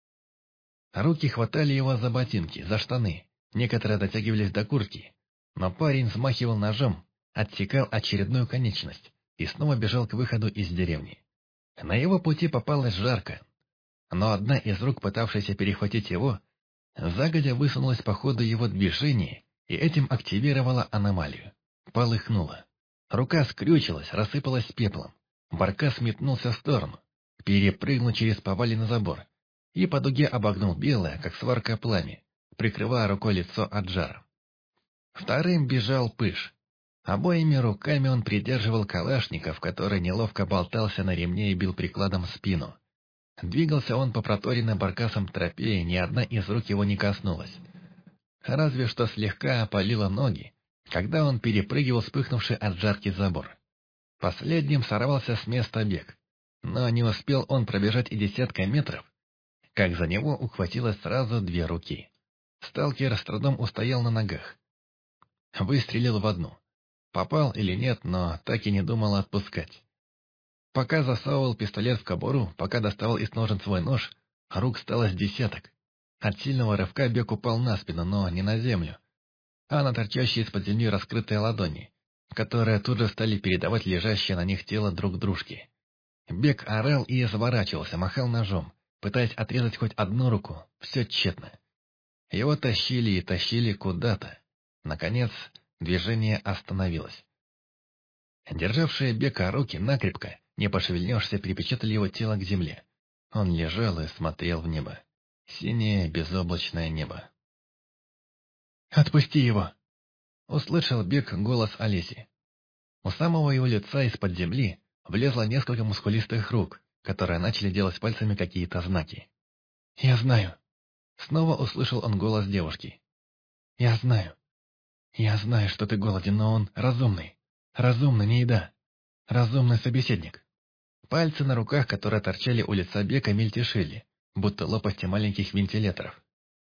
A: Руки хватали его за ботинки, за штаны, некоторые дотягивались до куртки, но парень взмахивал ножом, отсекал очередную конечность и снова бежал к выходу из деревни. На его пути попалась жарко, но одна из рук, пытавшаяся перехватить его, загодя высунулась по ходу его движения и этим активировала аномалию. Полыхнула. Рука скрючилась, рассыпалась пеплом. Баркас метнулся в сторону, перепрыгнул через поваленный забор и по дуге обогнул белое, как сварка, пламя, прикрывая рукой лицо от жара. Вторым бежал Пыш. Обоими руками он придерживал калашников, который неловко болтался на ремне и бил прикладом в спину. Двигался он по проторенной Баркасом тропе, и ни одна из рук его не коснулась. Разве что слегка опалило ноги, когда он перепрыгивал вспыхнувший от жарки забор. Последним сорвался с места бег, но не успел он пробежать и десятка метров, как за него ухватилось сразу две руки. Сталкер с трудом устоял на ногах. Выстрелил в одну. Попал или нет, но так и не думал отпускать. Пока засовывал пистолет в кобуру, пока доставал из ножен свой нож, рук стало с десяток. От сильного рывка бег упал на спину, но не на землю, а на торчащие из-под земли раскрытые ладони, которые тут же стали передавать лежащее на них тело друг дружке. Бег орал и изворачивался, махал ножом, пытаясь отрезать хоть одну руку, все тщетно. Его тащили и тащили куда-то. Наконец, движение остановилось. Державшие Бека руки накрепко, не пошевельнешься, припечатали его тело к земле. Он лежал и смотрел в небо. Синее безоблачное небо. «Отпусти его!» — услышал Бек голос Олеси. У самого его лица из-под земли влезло несколько мускулистых рук, которые начали делать пальцами какие-то знаки. «Я знаю!» — снова услышал он голос девушки. «Я знаю. Я знаю, что ты голоден, но он разумный. Разумный, не еда. Разумный собеседник». Пальцы на руках, которые торчали у лица Бека, мельтешили, будто лопасти маленьких вентиляторов.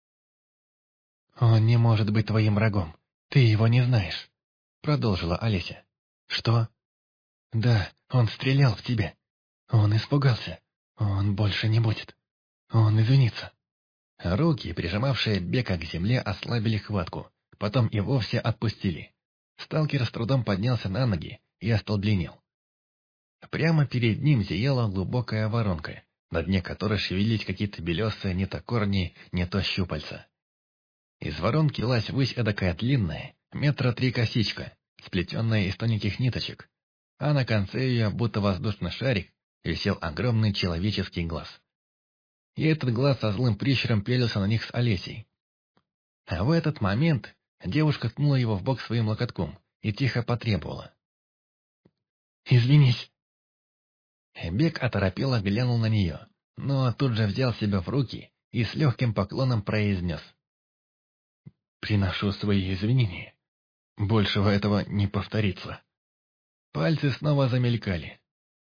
A: «Он не может быть твоим врагом. Ты его не знаешь», — продолжила Олеся. «Что?» «Да, он стрелял в тебя. Он испугался. Он больше не будет. Он извинится». Руки, прижимавшие Бека к земле, ослабили хватку, потом и вовсе отпустили. Сталкер с трудом поднялся на ноги и остолбенел. Прямо перед ним зияла глубокая воронка, на дне которой шевелились какие-то белесые не то корни, не то щупальца. Из воронки лась ввысь эдакая длинная, 3 метра косичка, сплетенная из тоненьких ниточек, а на конце ее, будто воздушный шарик, висел огромный человеческий глаз. И этот глаз со злым прищуром пялился на них с Олесей. А в этот момент девушка ткнула его в бок своим локотком и тихо потребовала. «Извинись». Бек оторопело глянул на нее, но тут же взял себя в руки и с легким поклоном произнес. «Приношу свои извинения. Большего этого не повторится». Пальцы снова замелькали.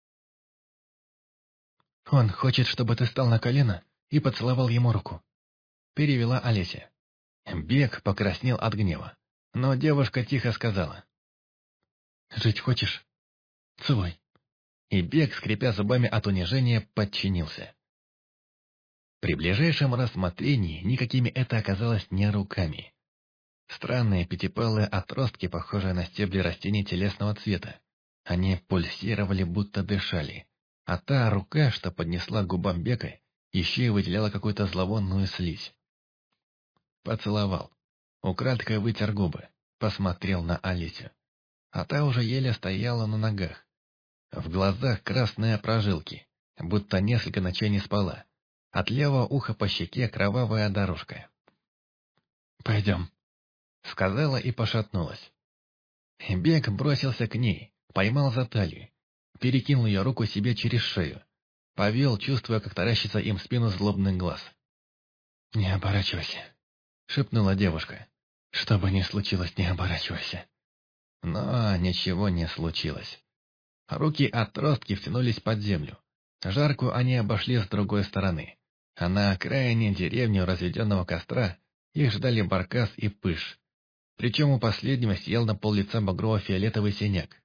A: «Он хочет, чтобы ты встал на колено и поцеловал ему руку», — перевела Олеся. Бек покраснел от гнева, но девушка тихо сказала. «Жить хочешь? Целуй». И Бек, скрипя зубами от унижения, подчинился. При ближайшем рассмотрении никакими это оказалось не руками. Странные пятипалые отростки, похожие на стебли растений телесного цвета. Они пульсировали, будто дышали. А та рука, что поднесла к губам Бека, еще и выделяла какую-то зловонную слизь. Поцеловал. Украдкой вытер губы. Посмотрел на Алисю. А та уже еле стояла на ногах. В глазах красные прожилки, будто несколько ночей не спала. От левого уха по щеке кровавая дорожка. «Пойдем», — сказала и пошатнулась. Бек бросился к ней, поймал за талию, перекинул ее руку себе через шею, повел, чувствуя, как таращится им в спину злобный глаз. «Не оборачивайся», — шепнула девушка. «Что бы ни случилось, не оборачивайся». Но ничего не случилось. Руки-отростки втянулись под землю. Жарку они обошли с другой стороны, а на окраине деревни у разведенного костра их ждали Баркас и Пыш. Причем у последнего съел на пол-лица багрово-фиолетовый синяк.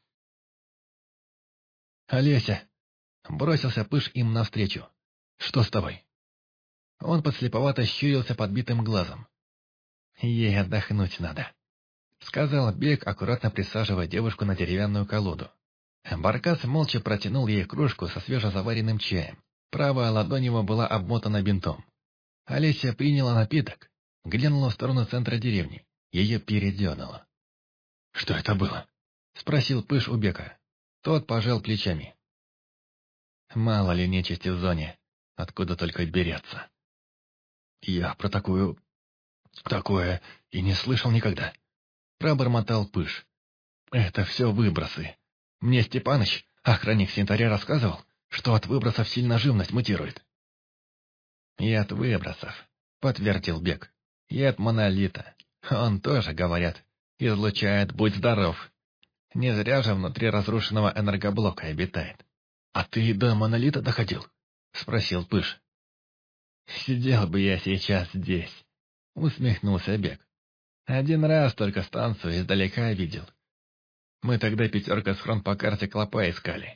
A: «Олеся!» — бросился Пыш им навстречу. «Что с тобой?» Он подслеповато щурился подбитым глазом. «Ей отдохнуть надо», — сказал Бег, аккуратно присаживая девушку на деревянную колоду. Баркас молча протянул ей кружку со свежезаваренным чаем. Правая ладонь его была обмотана бинтом. Олеся приняла напиток, глянула в сторону центра деревни. Ее передернуло. «Что это было?» — спросил Пыш у Бека. Тот пожал плечами. «Мало ли нечисти в зоне, откуда только берется». «Я про такое и не слышал никогда», — пробормотал Пыш. «Это все выбросы. Мне Степаныч, охранник Синтаря, рассказывал, что от выбросов сильно живность мутирует». «И от выбросов», — подтвердил Бек. «И от монолита. Он тоже, говорят, излучает «будь здоров». Не зря же внутри разрушенного энергоблока обитает». «А ты до монолита доходил?» — спросил Пыш. «Сидел бы я сейчас здесь», — усмехнулся Бек. «Один раз только станцию издалека видел. Мы тогда 5 схрон по карте Клопа искали».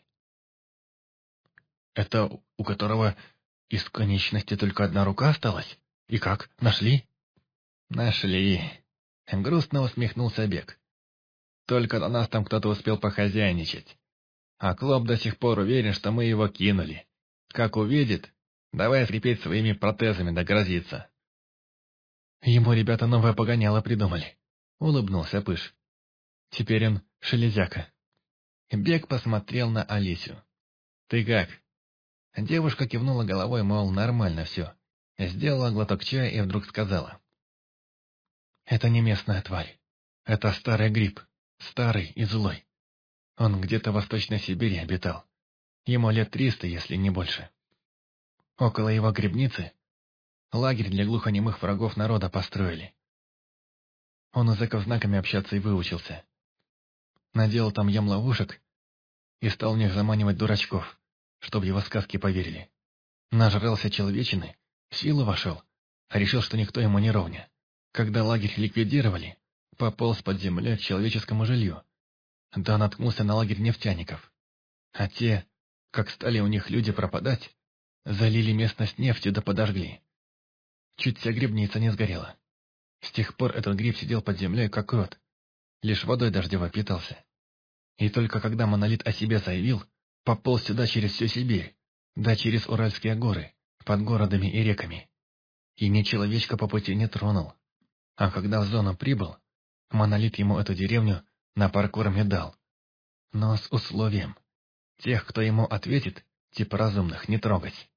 A: «Это у которого из конечности только одна рука осталась? И как, нашли?» «Нашли», — грустно усмехнулся Бек. «Только на нас там кто-то успел похозяйничать. А Клоп до сих пор уверен, что мы его кинули. Как увидит, давай скрипеть своими протезами догрозиться». «Ему ребята новое погоняло придумали», — улыбнулся Пыш. «Теперь он шелезяка». Бек посмотрел на Алисю. «Ты как?» Девушка кивнула головой, мол, нормально все. Сделала глоток чая и вдруг сказала. «Это не местная тварь. Это старый гриб. Старый и злой. Он где-то в Восточной Сибири обитал. Ему лет 300, если не больше. Около его грибницы лагерь для глухонемых врагов народа построили. Он языков знаками общаться и выучился. Наделал там ям-ловушек и стал в них заманивать дурачков, чтобы его сказки поверили. Нажрался человечины, в силу вошел, а решил, что никто ему не ровня. Когда лагерь ликвидировали, пополз под землей к человеческому жилью. Да наткнулся на лагерь нефтяников. А те, как стали у них люди пропадать, залили местность нефтью да подожгли. Чуть вся грибница не сгорела. С тех пор этот гриб сидел под землей, как рот, лишь водой дождевой питался. И только когда монолит о себе заявил, пополз сюда через всю Сибирь, да через Уральские горы, под городами и реками. И ни человечка по пути не тронул. А когда в зону прибыл, монолит ему эту деревню на паркорме дал. Но с условием: тех, кто ему ответит, типа разумных, не трогать.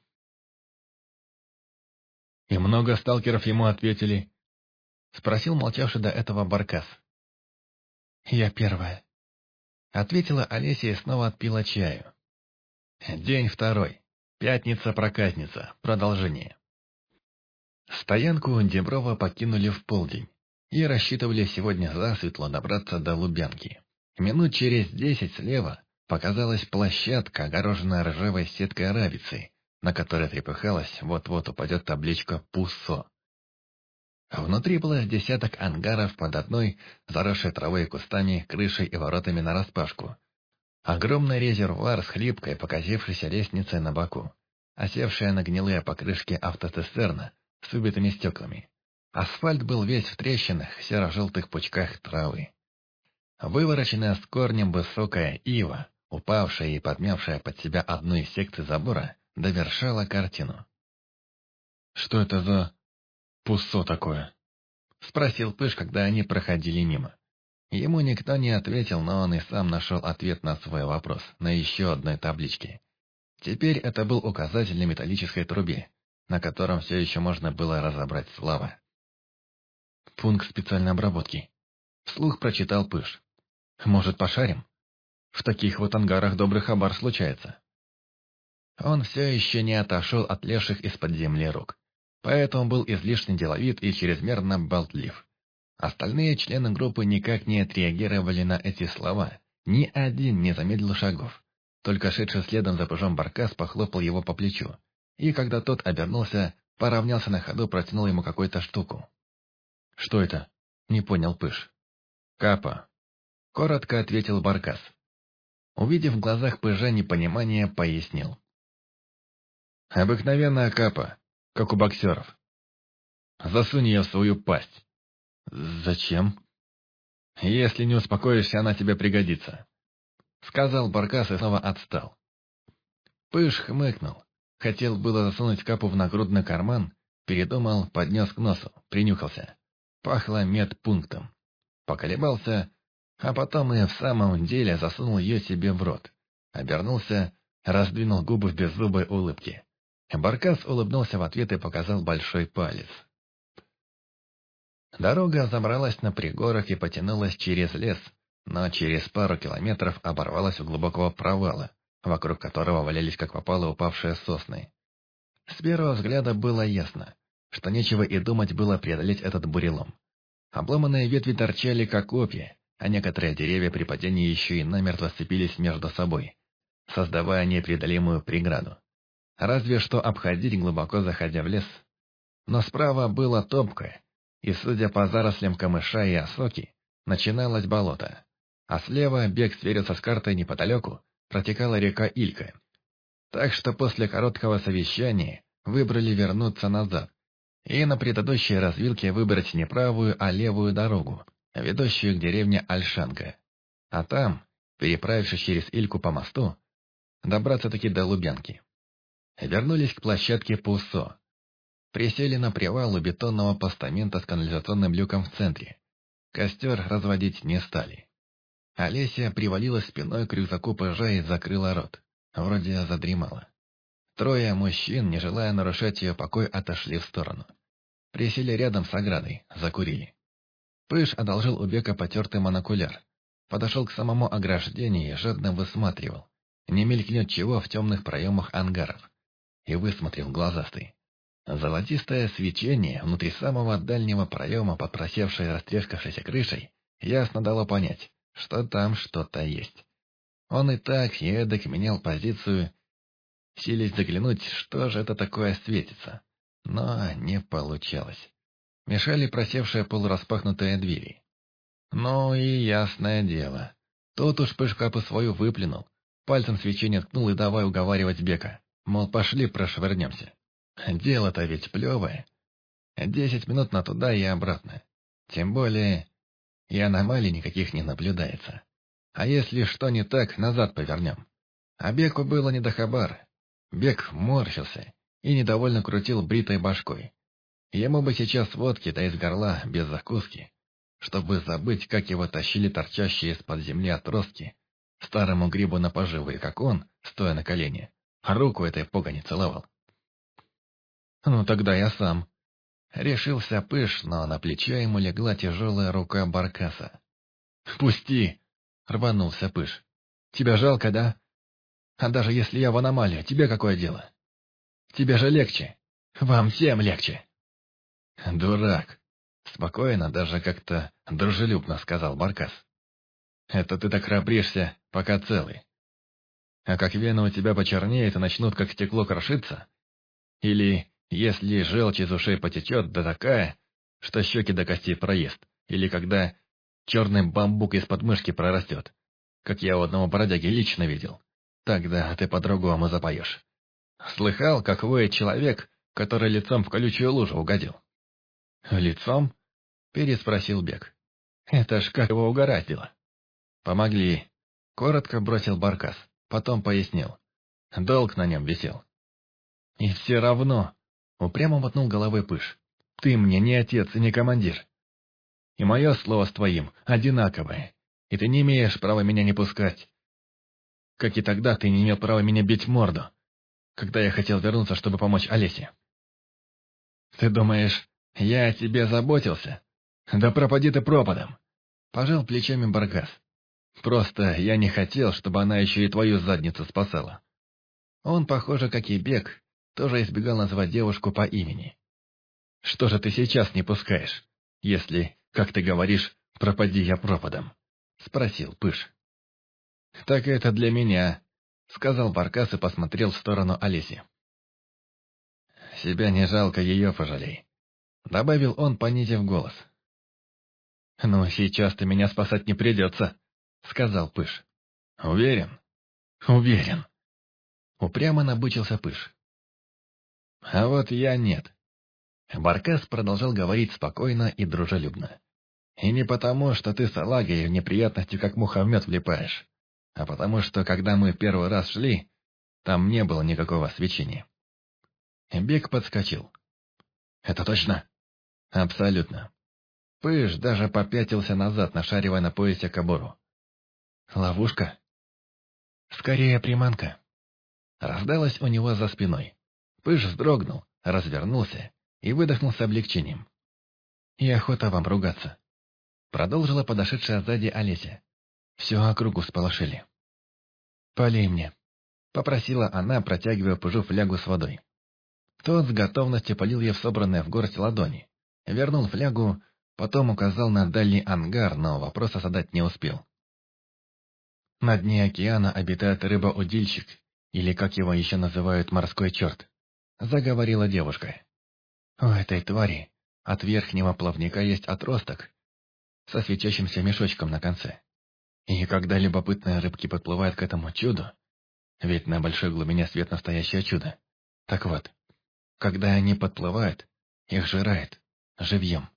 A: «И много сталкеров ему ответили?» — спросил молчавший до этого Баркас. «Я первая», — ответила Олеся и снова отпила чаю. День второй. Пятница-проказница. Продолжение. Стоянку Демброва покинули в полдень и рассчитывали сегодня засветло добраться до Лубянки. Минут через 10 слева показалась площадка, огороженная ржавой сеткой арабицы, на которой трепыхалась, вот-вот упадет табличка «Пуссо». Внутри было с десяток ангаров под одной, заросшей травой и кустами, крышей и воротами нараспашку. Огромный резервуар с хлипкой, покосившейся лестницей на боку, осевшая на гнилые покрышки автоцистерна с выбитыми стеклами. Асфальт был весь в трещинах, серо-желтых пучках травы. Вывороченная с корнем высокая ива, упавшая и подмявшая под себя одну из секций забора, довершала картину. «Что это за пуссо такое?» — спросил Пыш, когда они проходили мимо. Ему никто не ответил, но он и сам нашел ответ на свой вопрос на еще одной табличке. Теперь это был указатель на металлической трубе, на котором все еще можно было разобрать слова. «Пункт специальной обработки», — вслух прочитал Пыш. «Может, пошарим? В таких вот ангарах добрый хабар случается». Он все еще не отошел от лезших из-под земли рук, поэтому был излишне деловит и чрезмерно болтлив. Остальные члены группы никак не отреагировали на эти слова, ни один не замедлил шагов. Только шедший следом за пыжом Баркас похлопал его по плечу, и когда тот обернулся, поравнялся на ходу, протянул ему какую-то штуку. «Что это?» Не понял Пыш. Капа. Коротко ответил Баркас. Увидев в глазах Пыжа непонимание, пояснил. Обыкновенная капа, как у боксеров. Засунь ее в свою пасть. Зачем? Если не успокоишься, она тебе пригодится. Сказал Баркас и снова отстал. Пыж хмыкнул. Хотел было засунуть капу в нагрудный карман, передумал, поднес к носу, принюхался. Пахло медпунктом. Поколебался, а потом и в самом деле засунул ее себе в рот. Обернулся, раздвинул губы в беззубой улыбке. Баркас улыбнулся в ответ и показал большой палец. Дорога забралась на пригорок и потянулась через лес, но через пару километров оборвалась у глубокого провала, вокруг которого валялись как попало упавшие сосны. С первого взгляда было ясно, что нечего и думать было преодолеть этот бурелом. Обломанные ветви торчали как копья, а некоторые деревья при падении еще и намертво сцепились между собой, создавая непреодолимую преграду. Разве что обходить, глубоко заходя в лес. Но справа было топкое, и, судя по зарослям камыша и осоки, начиналось болото. А слева Бег сверился с картой неподалеку, протекала река Илька. Так что после короткого совещания выбрали вернуться назад и на предыдущей развилке выбрать не правую, а левую дорогу, ведущую к деревне Ольшанка. А там, переправившись через Ильку по мосту, добраться-таки до Лубянки. Вернулись к площадке Пусо. Присели на привал у бетонного постамента с канализационным люком в центре. Костер разводить не стали. Олеся привалилась спиной к рюкзаку Пыжа и закрыла рот. Вроде задремала. Трое мужчин, не желая нарушать ее покой, отошли в сторону. Присели рядом с оградой, закурили. Пыж одолжил у Бека потертый монокуляр. Подошел к самому ограждению и жадно высматривал, не мелькнет чего в темных проемах ангаров. И высмотрел глазастый. Золотистое свечение внутри самого дальнего проема под просевшей растрескавшейся крышей ясно дало понять, что там что-то есть. Он и так, и эдак менял позицию, силясь заглянуть, что же это такое светится. Но не получалось. Мешали просевшие полураспахнутые двери. Ну и ясное дело. Тут уж Пышкапы свою выплюнул, пальцем свечение ткнул и давай уговаривать Бека, мол, пошли прошвырнемся. Дело-то ведь плевое. 10 минут на туда и обратно. Тем более, и аномалий никаких не наблюдается. А если что не так, назад повернем. А Беку было не до хабар. Бек морщился и недовольно крутил бритой башкой. Ему бы сейчас водки, да из горла, без закуски, чтобы забыть, как его тащили торчащие из-под земли отростки, старому грибу на поживы, как он, стоя на колене, руку этой погони целовал. Ну, тогда я сам. Решился Пыж, но на плечо ему легла тяжелая рука Баркаса. «Пусти!» — рванулся Пыж. «Тебя жалко, да? А даже если я в аномалию, тебе какое дело? Тебе же легче. Вам всем легче!» «Дурак!» — спокойно, даже как-то дружелюбно сказал Баркас. «Это ты так храбришься, пока целый. А как вены у тебя почернеют и начнут как стекло крошиться? Или... Если желчь из ушей потечет, да такая, что щеки до костей проест, или когда черный бамбук из подмышки прорастет, как я у одного бродяги лично видел, тогда ты по-другому запоешь. Слыхал, как воет человек, который лицом в колючую лужу угодил? «Лицом?» — переспросил Бек. «Это ж как его угораздило?» «Помогли», — коротко бросил Баркас, потом пояснил. «Долг на нем висел». «И все равно...» — упрямо мотнул головой Пыж. «Ты мне не отец и не командир. И мое слово с твоим одинаковое, и ты не имеешь права меня не пускать. Как и тогда ты не имел права меня бить в морду, когда я хотел вернуться, чтобы помочь Олесе. Ты думаешь, я о тебе заботился? Да пропади ты пропадом!» Пожал плечами Баркас. «Просто я не хотел, чтобы она еще и твою задницу спасала». Он, похоже, как и Бек, тоже избегал назвать девушку по имени. «Что же ты сейчас не пускаешь, если, как ты говоришь, пропади я пропадом?» — спросил Пыж. «Так это для меня», — сказал Баркас и посмотрел в сторону Олеси. «Себя не жалко, ее пожалей», — добавил он, понизив голос. «Ну, сейчас-то меня спасать не придется», — сказал Пыш. «Уверен?» «Уверен». Упрямо набычился Пыш. «А вот я нет». Баркас продолжал говорить спокойно и дружелюбно. «И не потому, что ты с Алагой в неприятности как муха в мед влипаешь, а потому что, когда мы первый раз шли, там не было никакого свечения». Бег подскочил. «Это точно?» «Абсолютно». Пыш даже попятился назад, нашаривая на поясе кобуру. «Ловушка?» «Скорее приманка». Раздалось у него за спиной. Пыш вздрогнул, развернулся и выдохнул с облегчением. «И охота вам ругаться», — продолжила подошедшая сзади Олеся. «Всю округу сполошили». «Полей мне», — попросила она, протягивая Пыжу флягу с водой. Тот с готовностью полил ей в собранные в горсть ладони. Вернул флягу, потом указал на дальний ангар, но вопроса задать не успел. На дне океана обитает рыба-удильщик, или, как его еще называют, морской черт, заговорила девушка. У этой твари от верхнего плавника есть отросток со светящимся мешочком на конце. И когда любопытные рыбки подплывают к этому чуду, ведь на большой глубине свет настоящее чудо, так вот, когда они подплывают, их жирает живьем.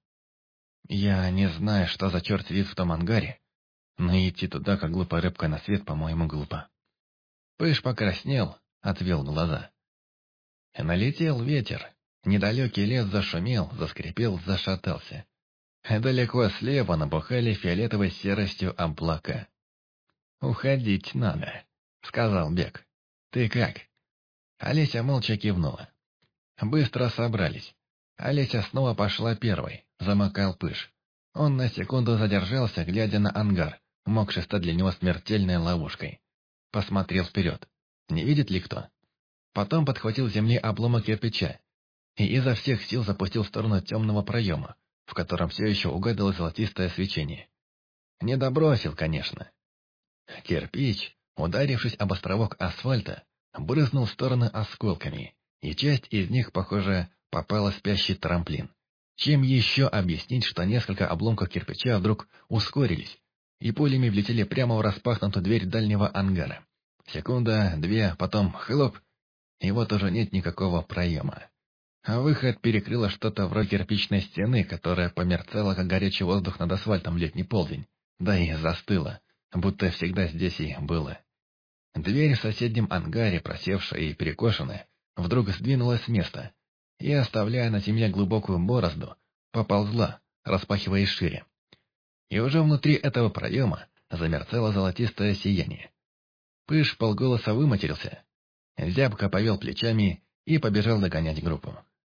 A: Я не знаю, что за черт сидит в том ангаре, но идти туда, как глупая рыбка на свет, по-моему, глупо. Пыш покраснел, отвел глаза. И налетел ветер. Недалекий лес зашумел, заскрипел, зашатался. Далеко слева набухали фиолетовой серостью облака. «Уходить надо», — сказал Бег. «Ты как?» Олеся молча кивнула. Быстро собрались. Олеся снова пошла первой, замыкал Пыш. Он на секунду задержался, глядя на ангар, мокший стать для него смертельной ловушкой. Посмотрел вперед. Не видит ли кто? Потом подхватил с земли обломок кирпича и изо всех сил запустил в сторону темного проема, в котором все еще угадывалось золотистое свечение. Не добросил, конечно. Кирпич, ударившись об островок асфальта, брызнул в стороны осколками, и часть из них, похоже, попала в спящий трамплин. Чем еще объяснить, что несколько обломков кирпича вдруг ускорились и пулями влетели прямо в распахнутую дверь дальнего ангара? Секунда, две, потом хлоп, и вот уже нет никакого проема. А выход перекрыло что-то вроде кирпичной стены, которая померцала, как горячий воздух над асфальтом в летний полдень, да и застыла, будто всегда здесь и было. Дверь в соседнем ангаре, просевшая и перекошенная, вдруг сдвинулась с места и, оставляя на земле глубокую борозду, поползла, распахиваясь шире. И уже внутри этого проема замерцало золотистое сияние. Пыш полголоса выматерился, зябко повел плечами и побежал догонять группу.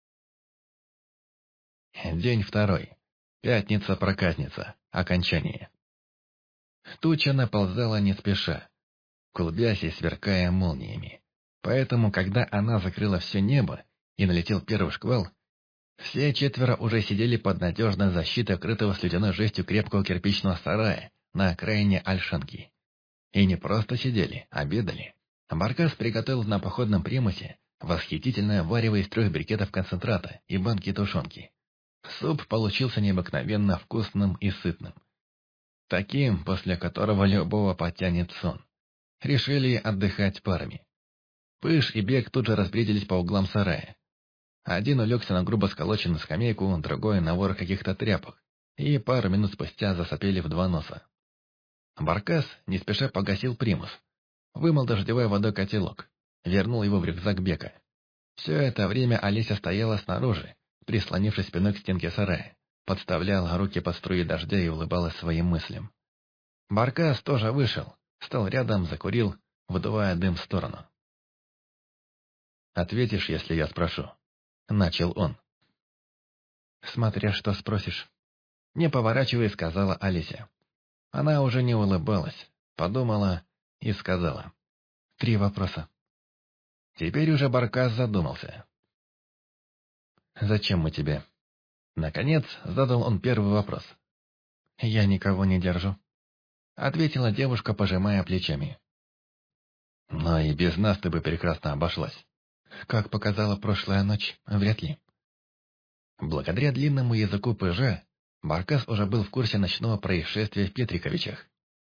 A: День второй. Пятница-проказница. Окончание. Туча наползала не спеша, клубясь и сверкая молниями. Поэтому, когда она закрыла все небо и налетел первый шквал, все четверо уже сидели под надежной защитой крытого слюдяной жестью крепкого кирпичного сарая на окраине Ольшанки. И не просто сидели, обедали. Баркас приготовил на походном примусе восхитительное варево из 3 брикетов концентрата и банки тушенки. Суп получился необыкновенно вкусным и сытным. Таким, после которого любого потянет сон. Решили отдыхать парами. Пыш и Бег тут же разбредились по углам сарая. Один улегся на грубо сколоченную скамейку, другой на ворох каких-то тряпок, и пару минут спустя засопели в два носа. Баркас не спеша погасил примус, вымыл дождевой водой котелок, вернул его в рюкзак Бека. Все это время Олеся стояла снаружи, прислонившись спиной к стенке сарая, подставляла руки под струи дождя и улыбалась своим мыслям. Баркас тоже вышел, стал рядом, закурил, выдувая дым в сторону. «Ответишь, если я спрошу?» — начал он. «Смотря что спросишь». Не поворачиваясь, сказала Олеся. Она уже не улыбалась, подумала и сказала. 3 вопроса. Теперь уже Баркас задумался. «Зачем мы тебе?» Наконец задал он первый вопрос. «Я никого не держу», — ответила девушка, пожимая плечами. «Но и без нас ты бы прекрасно обошлась. Как показала прошлая ночь, вряд ли». Благодаря длинному языку пыжа, Баркас уже был в курсе ночного происшествия в Петриковичах.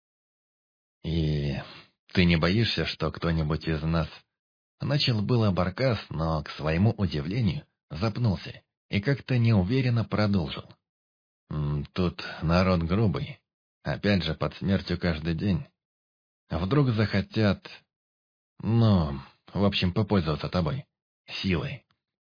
A: «И ты не боишься, что кто-нибудь из нас...» Начал было Баркас, но, к своему удивлению, запнулся и как-то неуверенно продолжил. «Тут народ грубый, опять же под смертью каждый день. Вдруг захотят, ну, в общем, попользоваться тобой, силой».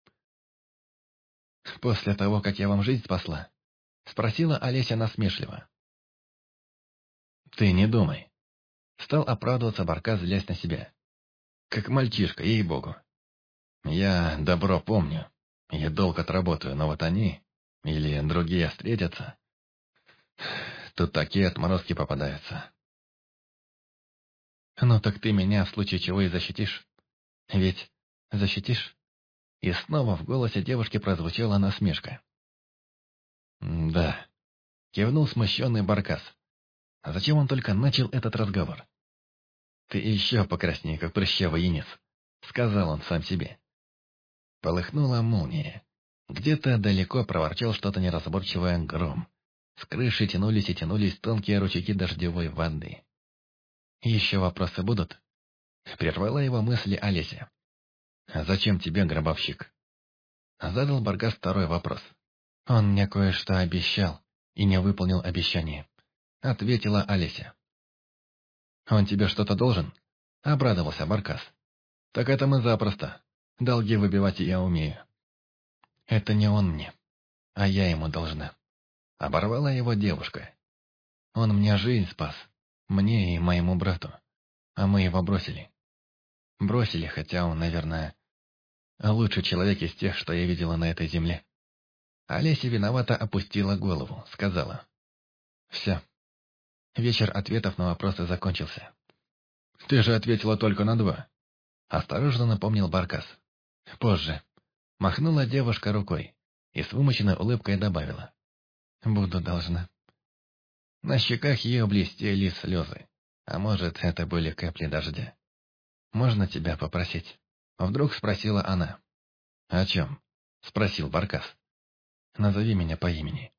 A: «После того, как я вам жизнь спасла?» — спросила Олеся насмешливо. «Ты не думай». Стал оправдываться Баркас, злясь на себя. «Как мальчишка, ей-богу. Я добро помню, я долг отработаю, но вот они, или другие встретятся, тут такие отморозки попадаются». «Ну так ты меня в случае чего и защитишь? Ведь защитишь?» И снова в голосе девушки прозвучала насмешка. «Да», — кивнул смущенный Баркас. «А зачем он только начал этот разговор?» «Ты еще покрасней, как прыщавый енис», — сказал он сам себе. Полыхнула молния. Где-то далеко проворчал что-то неразборчивое гром. С крыши тянулись и тянулись тонкие ручейки дождевой воды. «Еще вопросы будут?» — прервала его мысли Олеся. «Зачем тебе гробовщик?» Задал Баркас второй вопрос. «Он мне кое-что обещал и не выполнил обещание», — ответила Олеся. «Он тебе что-то должен?» — обрадовался Баркас. «Так это мы запросто. Долги выбивать я умею». «Это не он мне, а я ему должна», — оборвала его девушка. «Он мне жизнь спас, мне и моему брату, а мы его бросили. Бросили, хотя он, наверное, лучший человек из тех, что я видела на этой земле». Олеся виновато опустила голову, сказала. «Все. Вечер ответов на вопросы закончился». «Ты же ответила только на 2. Осторожно напомнил Баркас. «Позже». Махнула девушка рукой и с вымученной улыбкой добавила. «Буду должна». На щеках ее блестели слезы, а может, это были капли дождя. «Можно тебя попросить?» Вдруг спросила она. «О чем?» Спросил Баркас. «Назови меня по имени».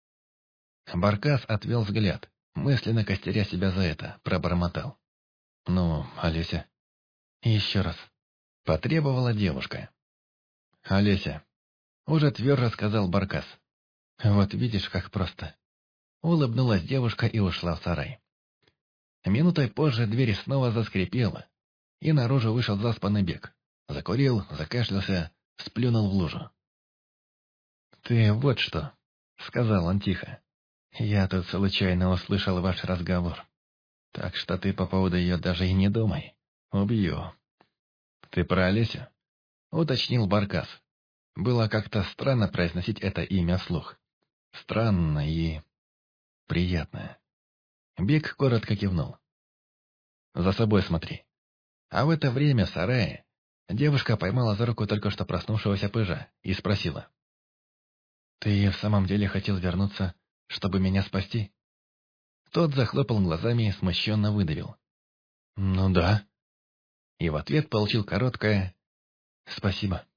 A: Баркас отвел взгляд, мысленно костеря себя за это, пробормотал. «Ну, Олеся». «Еще раз». Потребовала девушка. «Олеся», — уже твердо сказал Баркас. «Вот видишь, как просто». Улыбнулась девушка и ушла в сарай. Минутой позже дверь снова заскрипела, и наружу вышел заспанный Бег. Закурил, закашлялся, сплюнул в лужу. «Ты вот что», — сказал он тихо. «Я тут случайно услышал ваш разговор. Так что ты по поводу ее даже и не думай. Убью». «Ты про Олесю?» — уточнил Баркас. Было как-то странно произносить это имя вслух. Странно и приятно. Бег коротко кивнул. «За собой смотри». А в это время в сарае девушка поймала за руку только что проснувшегося пыжа и спросила. «Ты в самом деле хотел вернуться, чтобы меня спасти?» Тот захлопал глазами и смущенно выдавил. «Ну да». И в ответ получил короткое «Спасибо».